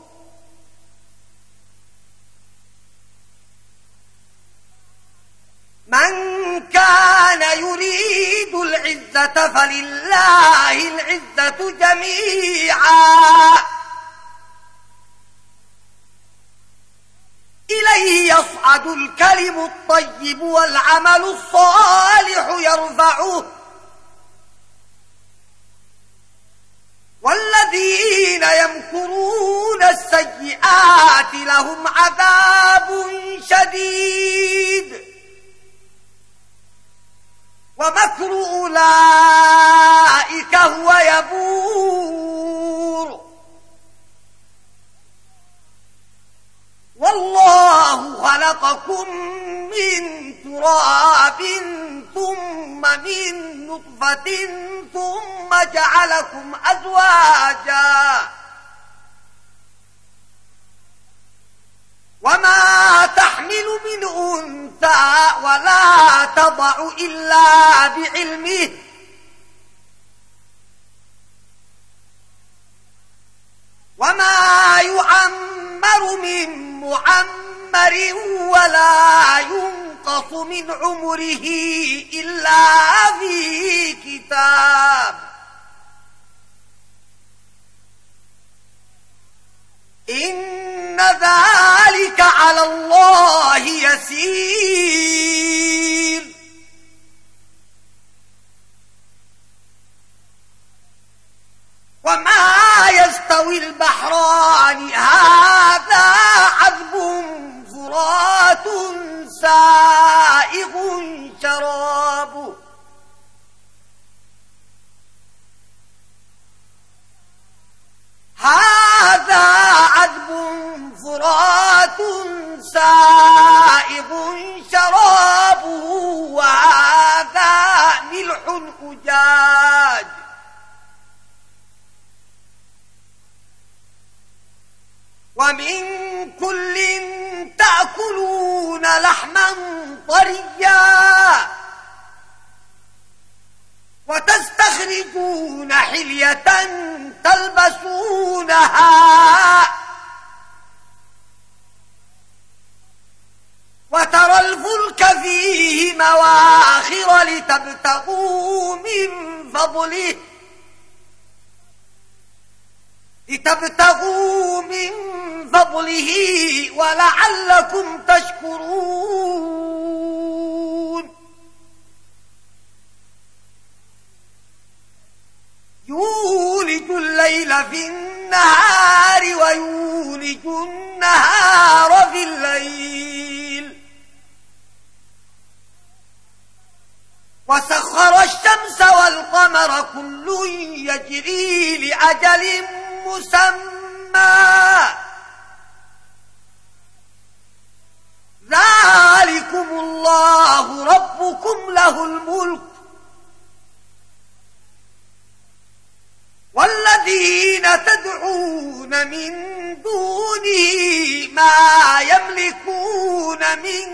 من كان يريد العزة فلله العزة جميعا إليه يصعد الكلم الطيب والعمل الصالح يرفعه والذين يمكرون السيئات لهم عذاب شديد ومكر أولئك هو يبور. والله خلقكم من تراب ثم من نطفة ثم جعلكم أزواجا وما تحمل من أنثى ولا تضع إلا بعلمه وما يعمر من معمر ولا ينقص من عمره إلا في كتاب إن ذلك على الله يسير. وما يستوي البحران هذا عذب فرات سائغ شرابه هذا عذب فرات سائغ شرابه وهذا ملح أجاج ومن كل تأكلون لحما طريا وتستخرجون حلية تلبسونها وترى الفلك فيه مواخر لتبتغوا من فضله ولعلكم تشكرون. يولج الليل في النهار ويولج النهار في الليل وسخر الشمس والقمر كل يجري لأجل مسمى ذلكم الله ربكم له الملك والذين تدعون من دونه ما يملكون من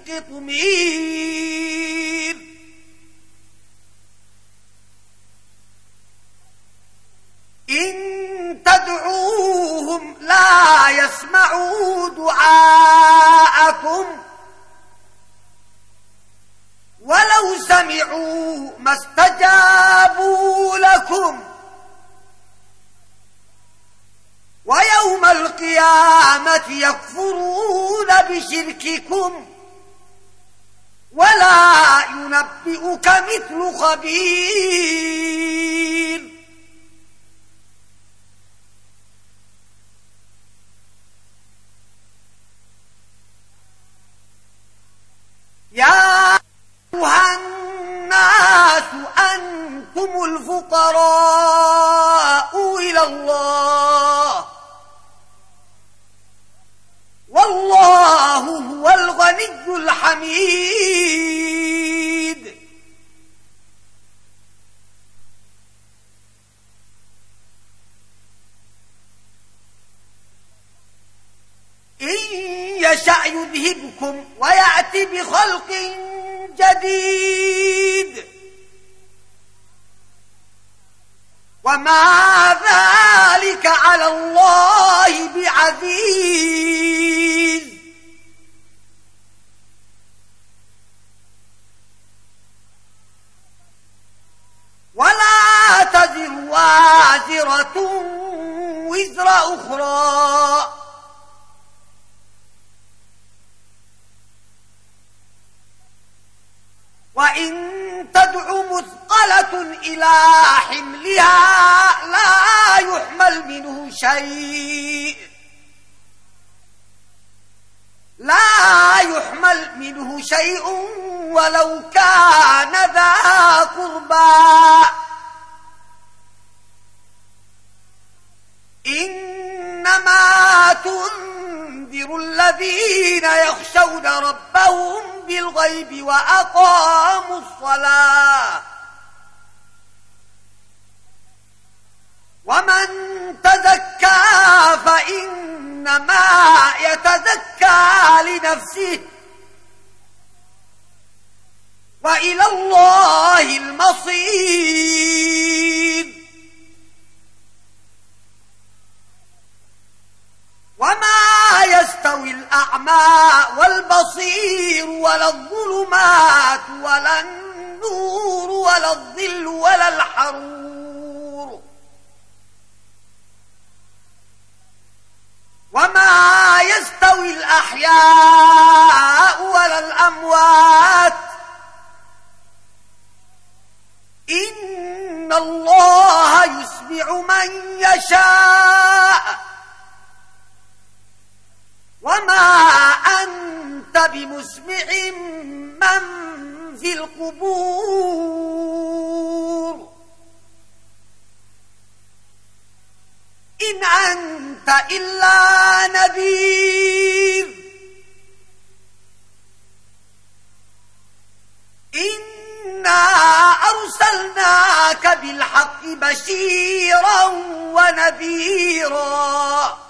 قطمير إن تدعوهم لا يسمعوا دعاءكم ولو سمعوا ما استجابوا لكم ويوم القيامة يكفرون بشرككم ولا ينبئك مثل خبير. يا أيها الناس أنتم الفقراء إلى الله والله هو الغني العزيز الحميد. إن يشأ يذهبكم ويأتي بخلق جديد وما ذلك على الله بعزيز. ولا تزر وازرة وزر أخرى وإن تدع مثقلة إلى حملها لا يحمل منه شيء ولو كان ذا قربى. إنما تنذر الذين يخشون ربهم بالغيب وأقاموا الصلاة. ومن تزكى فإنما يتزكى لنفسه وإلى الله المصير. وما يستوي الأعمى والبصير ولا الظلمات ولا النور ولا الظل ولا الحرور. وما يستوي الأحياء ولا الأموات إن الله يسمع من يشاء وما أنت بمسمع من في القبور. إن أنت إلا نذير. إنا أرسلناك بالحق بشيرا ونذيرا.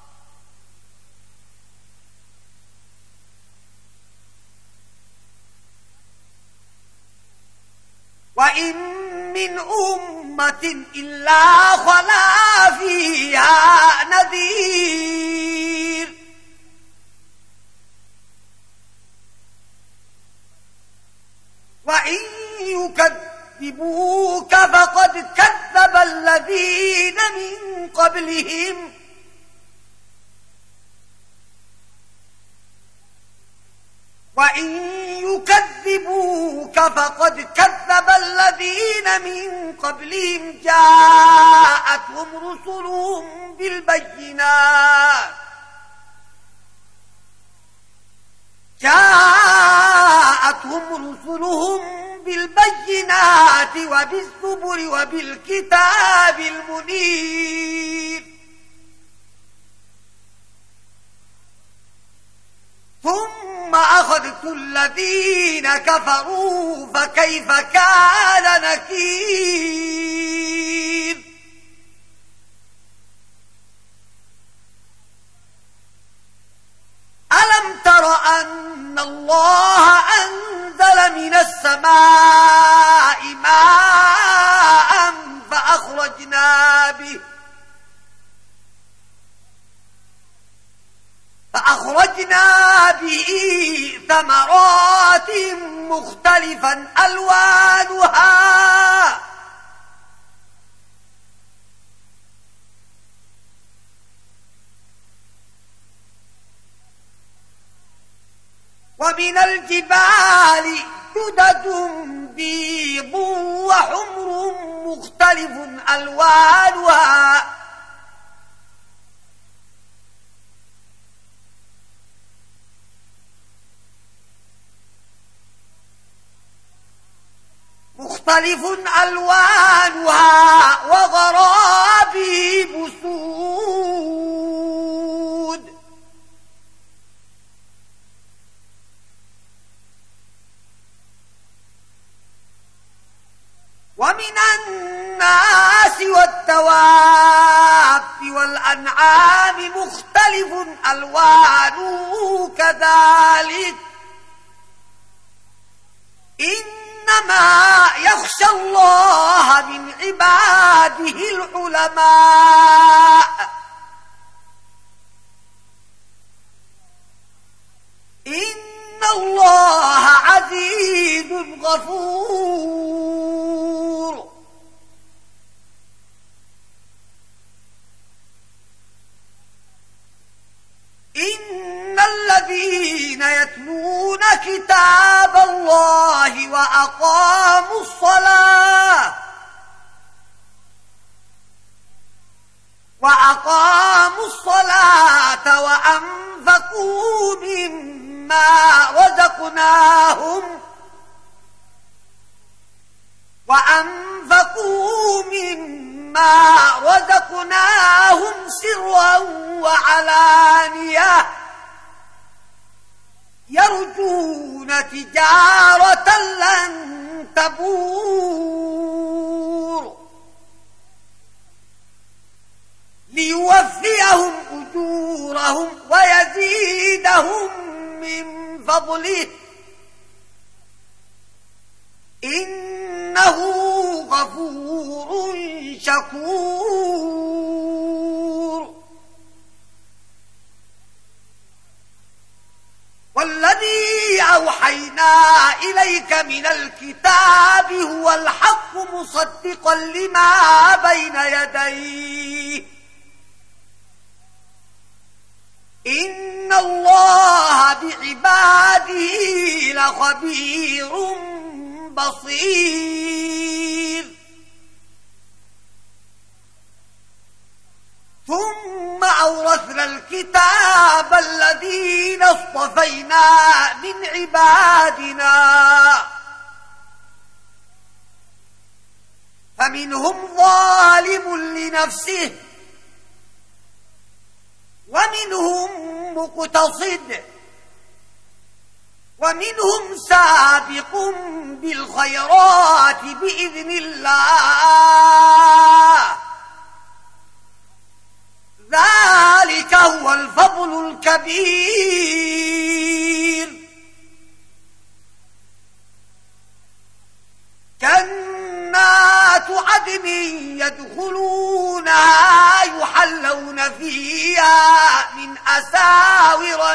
وإن من أمة إلا خلا فيها نذير. وإن يكذبوك فقد كذب الذين من قبلهم وإن يكذبوك فقد كذب الذين من قبلهم جاءتهم رسلهم بالبينات وبالزبر وبالكتاب المنير. ثم أخذت الذين كفروا فكيف كان نكير. ألم تر أن الله أنزل من السماء ماء فأخرجنا به ثمرات مختلفا ألوانها ومن الجبال جدد بيض وحمر مختلف ألوانها وغرابيب سود. ومن الناس والدواب والأنعام مختلف ألوانه كذلك إنما يخشى الله من عباده العلماء إن الله عزيز غفور إن الذين يتلون كتاب الله وأقاموا الصلاة وأنفقوا مما رزقناهم سرا وعلانية يرجون تجارة لن تبور ليوفيهم أجورهم ويزيدهم من فضله إنه غفور شكور والذي أوحينا إليك من الكتاب هو الحق مصدقا لما بين يديه إن الله بعباده لخبير بصير ثم أورثنا الكتاب الذين اصطفينا من عبادنا فمنهم ظالم لنفسه ومنهم مقتصد ومنهم سابق بالخيرات بإذن الله ذلك هو الفضل الكبير جنات عدن يدخلونها يحلون فيها من أساور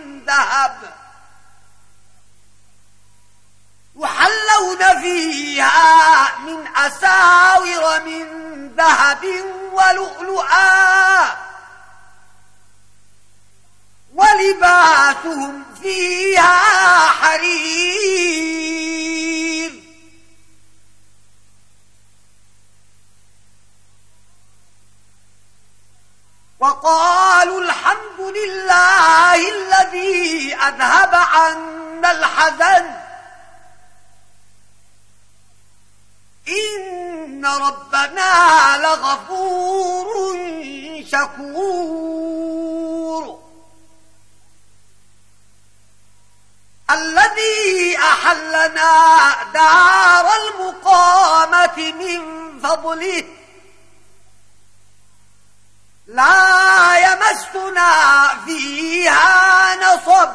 من ذهب ولؤلؤا ولباسهم فيها حرير وقالوا الحمد لله الذي أذهب عنا الحزن إن ربنا لغفور شكور الذي أحلنا دار المقامة من فضله لا يمسنا فيها نصب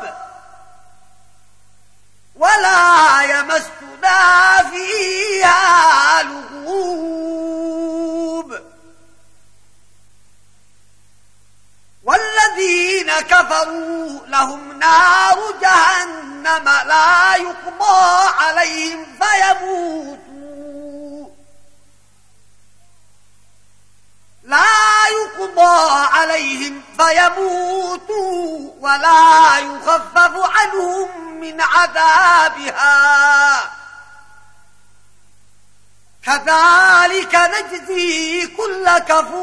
ولا يمسنا فيها لغوب والذين كفروا لهم نار جهنم لا يقضى عليهم فيموتوا ولا يخفف عنهم من عذابها كذلك نجزي كل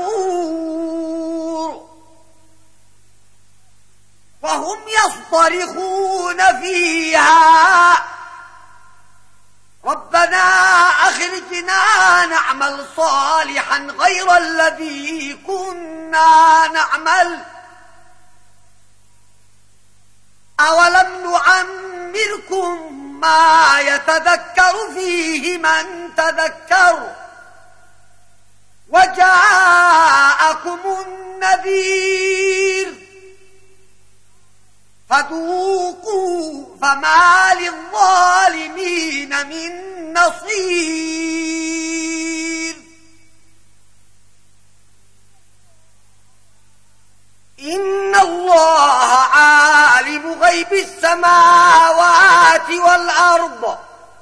كفور وهم يصطرخون فيها ربنا أخرجنا نعمل صالحا غير الذي كنا نعمل أولم نعمركم إنما يتذكر فيه من تذكر وجاءكم النذير فذوقوا فما للظالمين من نصير إن الله عالم غيب السماوات والأرض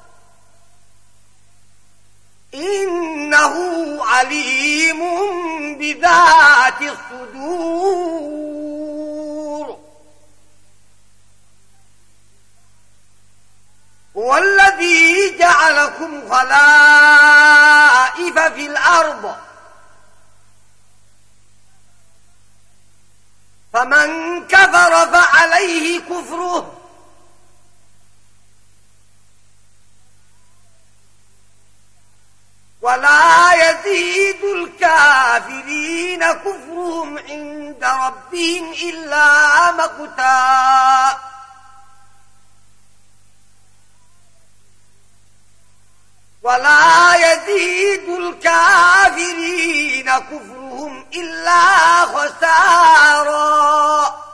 إنه عليم بذات الصدور هو الذي جعلكم خلائف في الأرض فمن كفر فعليه كفره ولا يزيد الكافرين كفرهم عند ربهم إلا مقتا ولا يزيد الكافرين كفرهم إلا خسارا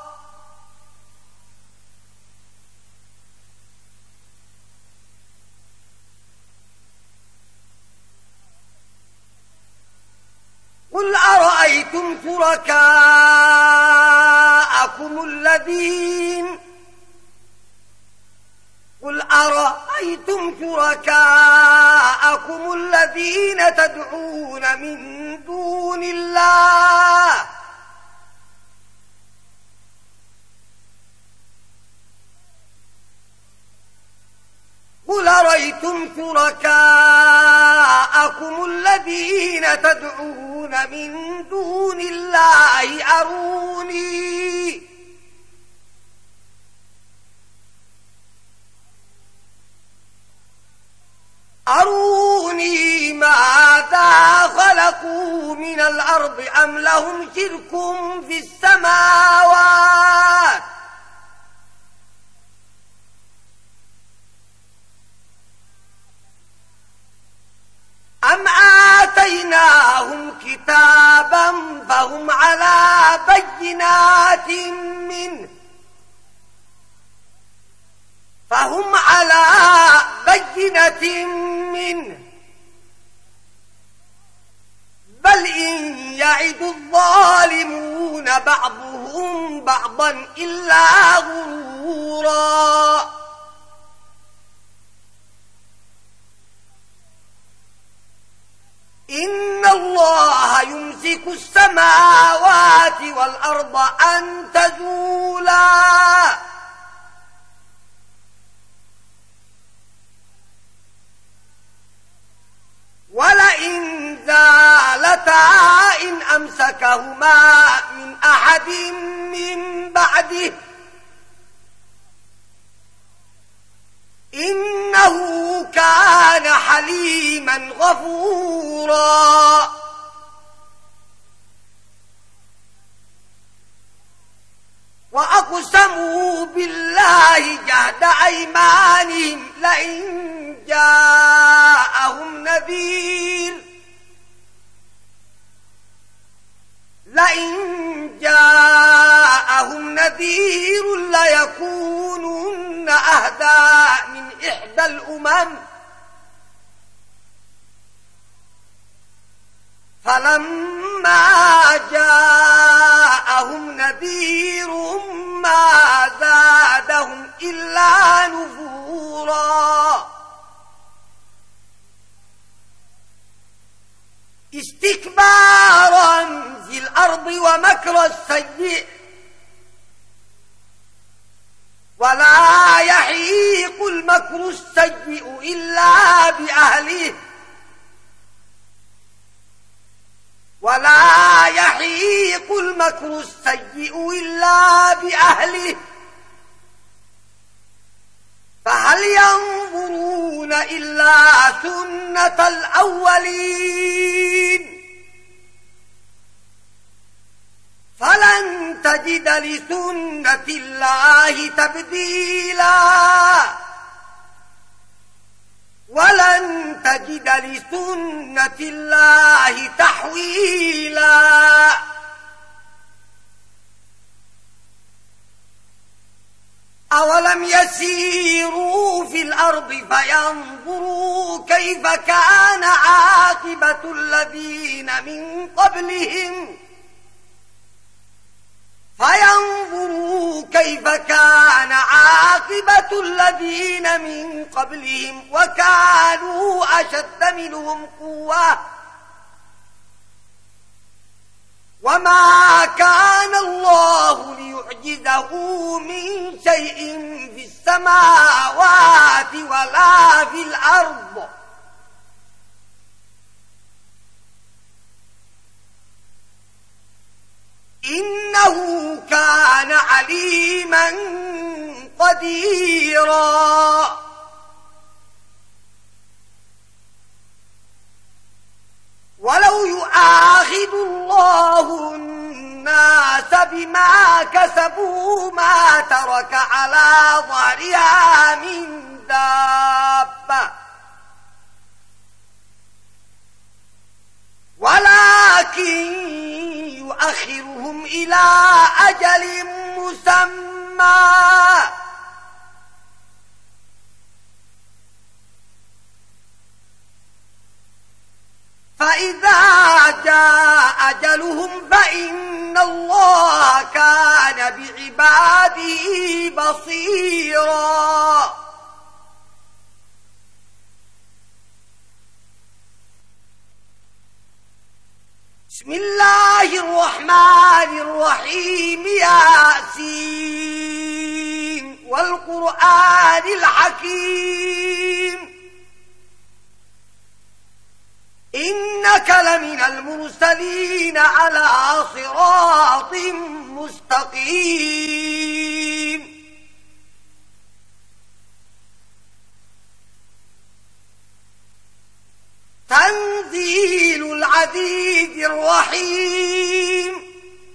قل أرأيتم شركاءكم الذين تدعون من دون الله قل أرأيتم شركاءكم الذين تدعون من دون الله أروني ماذا خلقوا من الأرض أم لهم شرك في السماوات أم آتيناهم كتابا فهم على بينات منه بل إن يعد الظالمون بعضهم بعضا إلا غرورا إن الله يمسك السماوات والأرض أن تزولا ولئن زالتا إن أمسكهما من أحد من بعده إنه كان حليما غفورا وأقسموا بالله جهد أيمانهم لئن جاءهم نذير ليكونن أهدى من إحدى الأمم فلما جاءهم نذير ما زادهم إلا نفورا استكبارا في الأرض ومكر السيء ولا يحيق المكر السيء إلا بأهله فهل ينظرون إلا سنة الأولين فلن تجد لسنة الله تبديلا تجد لسنة الله تحويلا أولم يسيروا في الأرض فينظروا كيف كان عاقبة الذين من قبلهم وكانوا أشد منهم قوة وما كان الله ليعجزه من شيء في السماوات ولا في الأرض إنه كان عليما قديرا ولو يؤاخذ الله الناس بما كسبوا ما ترك على ظهرها من دابة ولكن يؤخرهم إلى أجل مسمى فإذا جاء أجلهم فإن الله كان بعباده بصيرا بسم الله الرحمن الرحيم ياسين والقرآن الحكيم إنك لمن المرسلين على صراط مستقيم تنزيل العزيز الرحيم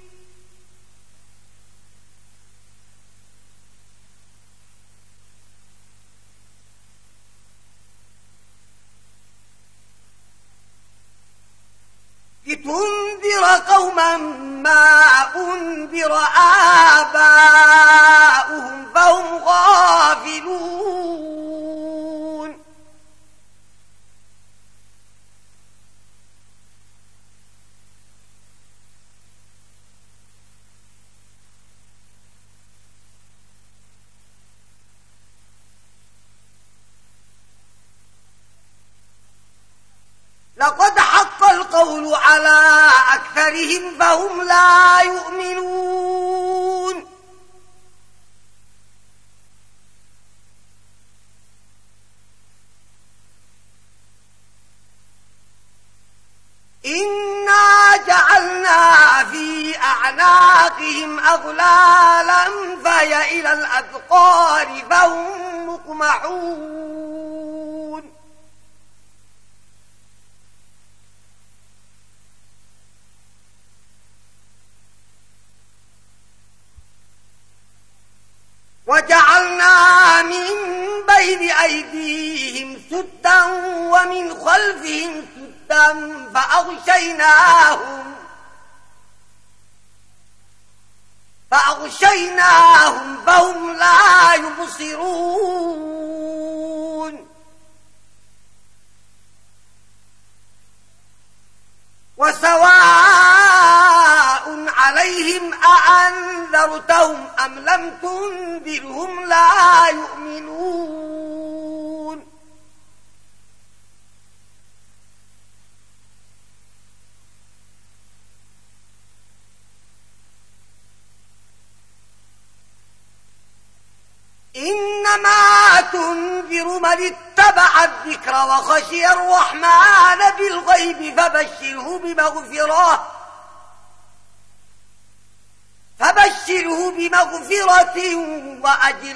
لتنذر قوما ما أنذر آباؤهم فهم غافلون لقد حق القول على أكثرهم فهم لا يؤمنون إنا جعلنا في أعناقهم أغلالا فهي إلى الأذقان فهم مقمحون وجعلنا من بين أيديهم سدا ومن خلفهم سدا فأغشيناهم فهم لا يبصرون وسواء عليهم أأنذرتهم أم لم تنذرهم لا يؤمنون إنما تنذر من اتبع الذكر وخشي الرحمن بالغيب فبشره بمغفرة وأجر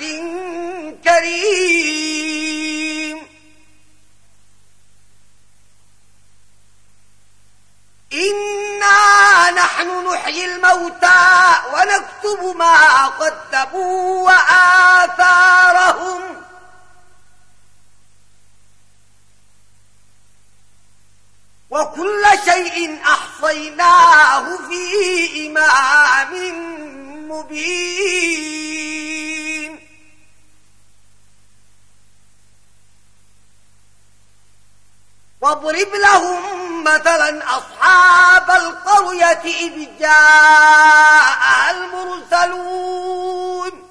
كريم إنا نحن نحيي الموتى ونكتب ما قدموا وآثارهم شيء أحصيناه في إمام مبين واضرب لهم مثلا أصحاب القرية إذ جاء المرسلون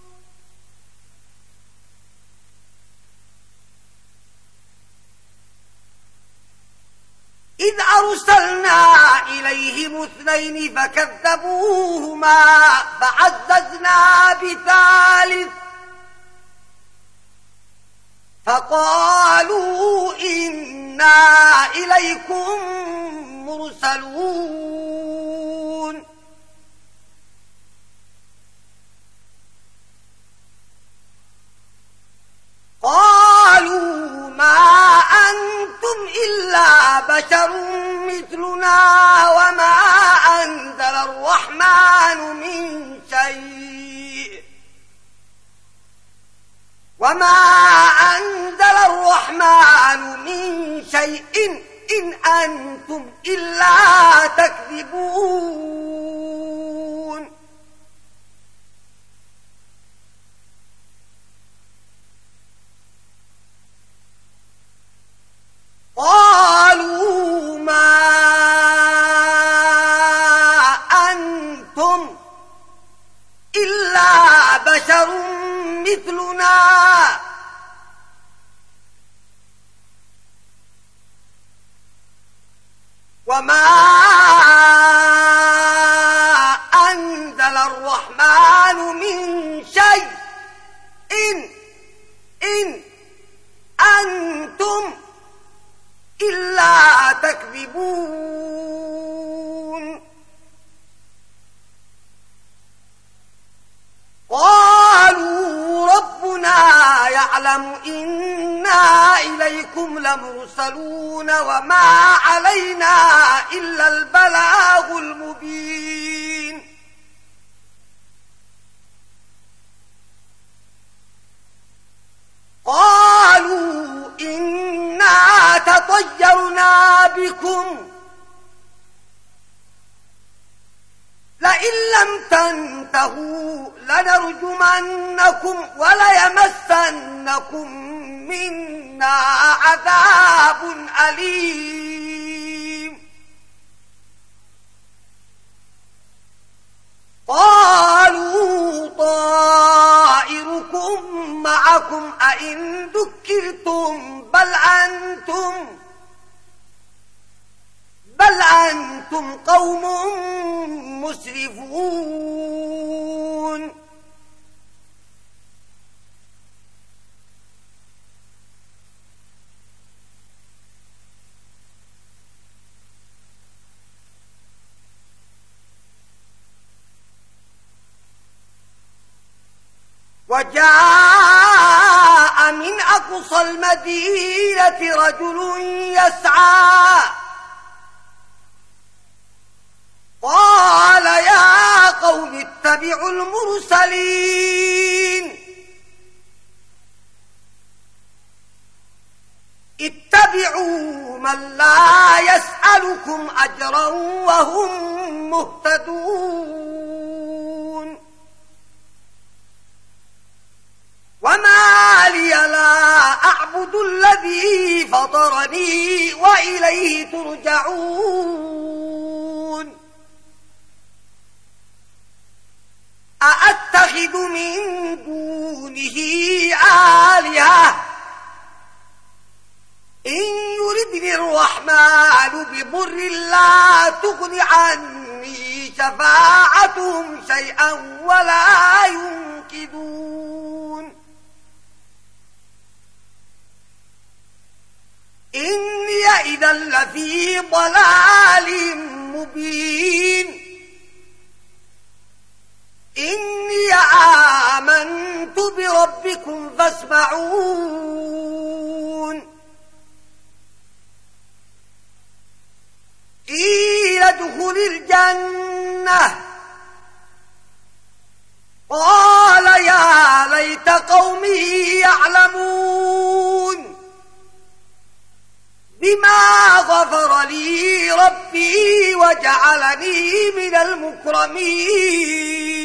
إذ أرسلنا إليهم 2 فكذبوهما فعززنا بثالث فقالوا إنا إليكم مرسلون قالوا ما أنتم إلا بشر مثلنا وما أنزل الرحمن من شيء إن أنتم إلا تكذبون قالوا ما أنتم إلا بشر مثلنا وما أنزل الرحمن من شيء إن أنتم إلا تكذبون قالوا ربنا يعلم إنا إليكم لمرسلون وما علينا إلا البلاغ المبين قالوا إنا تطيرنا بكم لئن لم تنتهوا لنرجمنكم وليمسنكم منا عذاب أليم قالوا طائركم معكم أئن ذكرتم بل أنتم قوم مسرفون وجاء من أقصى المدينة رجل يسعى قال يا قوم اتبعوا المرسلين اتبعوا من لا يسألكم أجرا وهم مهتدون وما لي لا أعبد الذي فطرني وإليه ترجعون أأتخذ من دونه آلهة إن يردني الرحمن بضر لا تغن عني شفاعتهم شيئا ولا ينقذون إني إذا لفي ضلال مبين إني آمنت بربكم فاسمعون قيل ادخل الجنة قال يا ليت قومي يعلمون بما غفر لي ربي وجعلني من المكرمين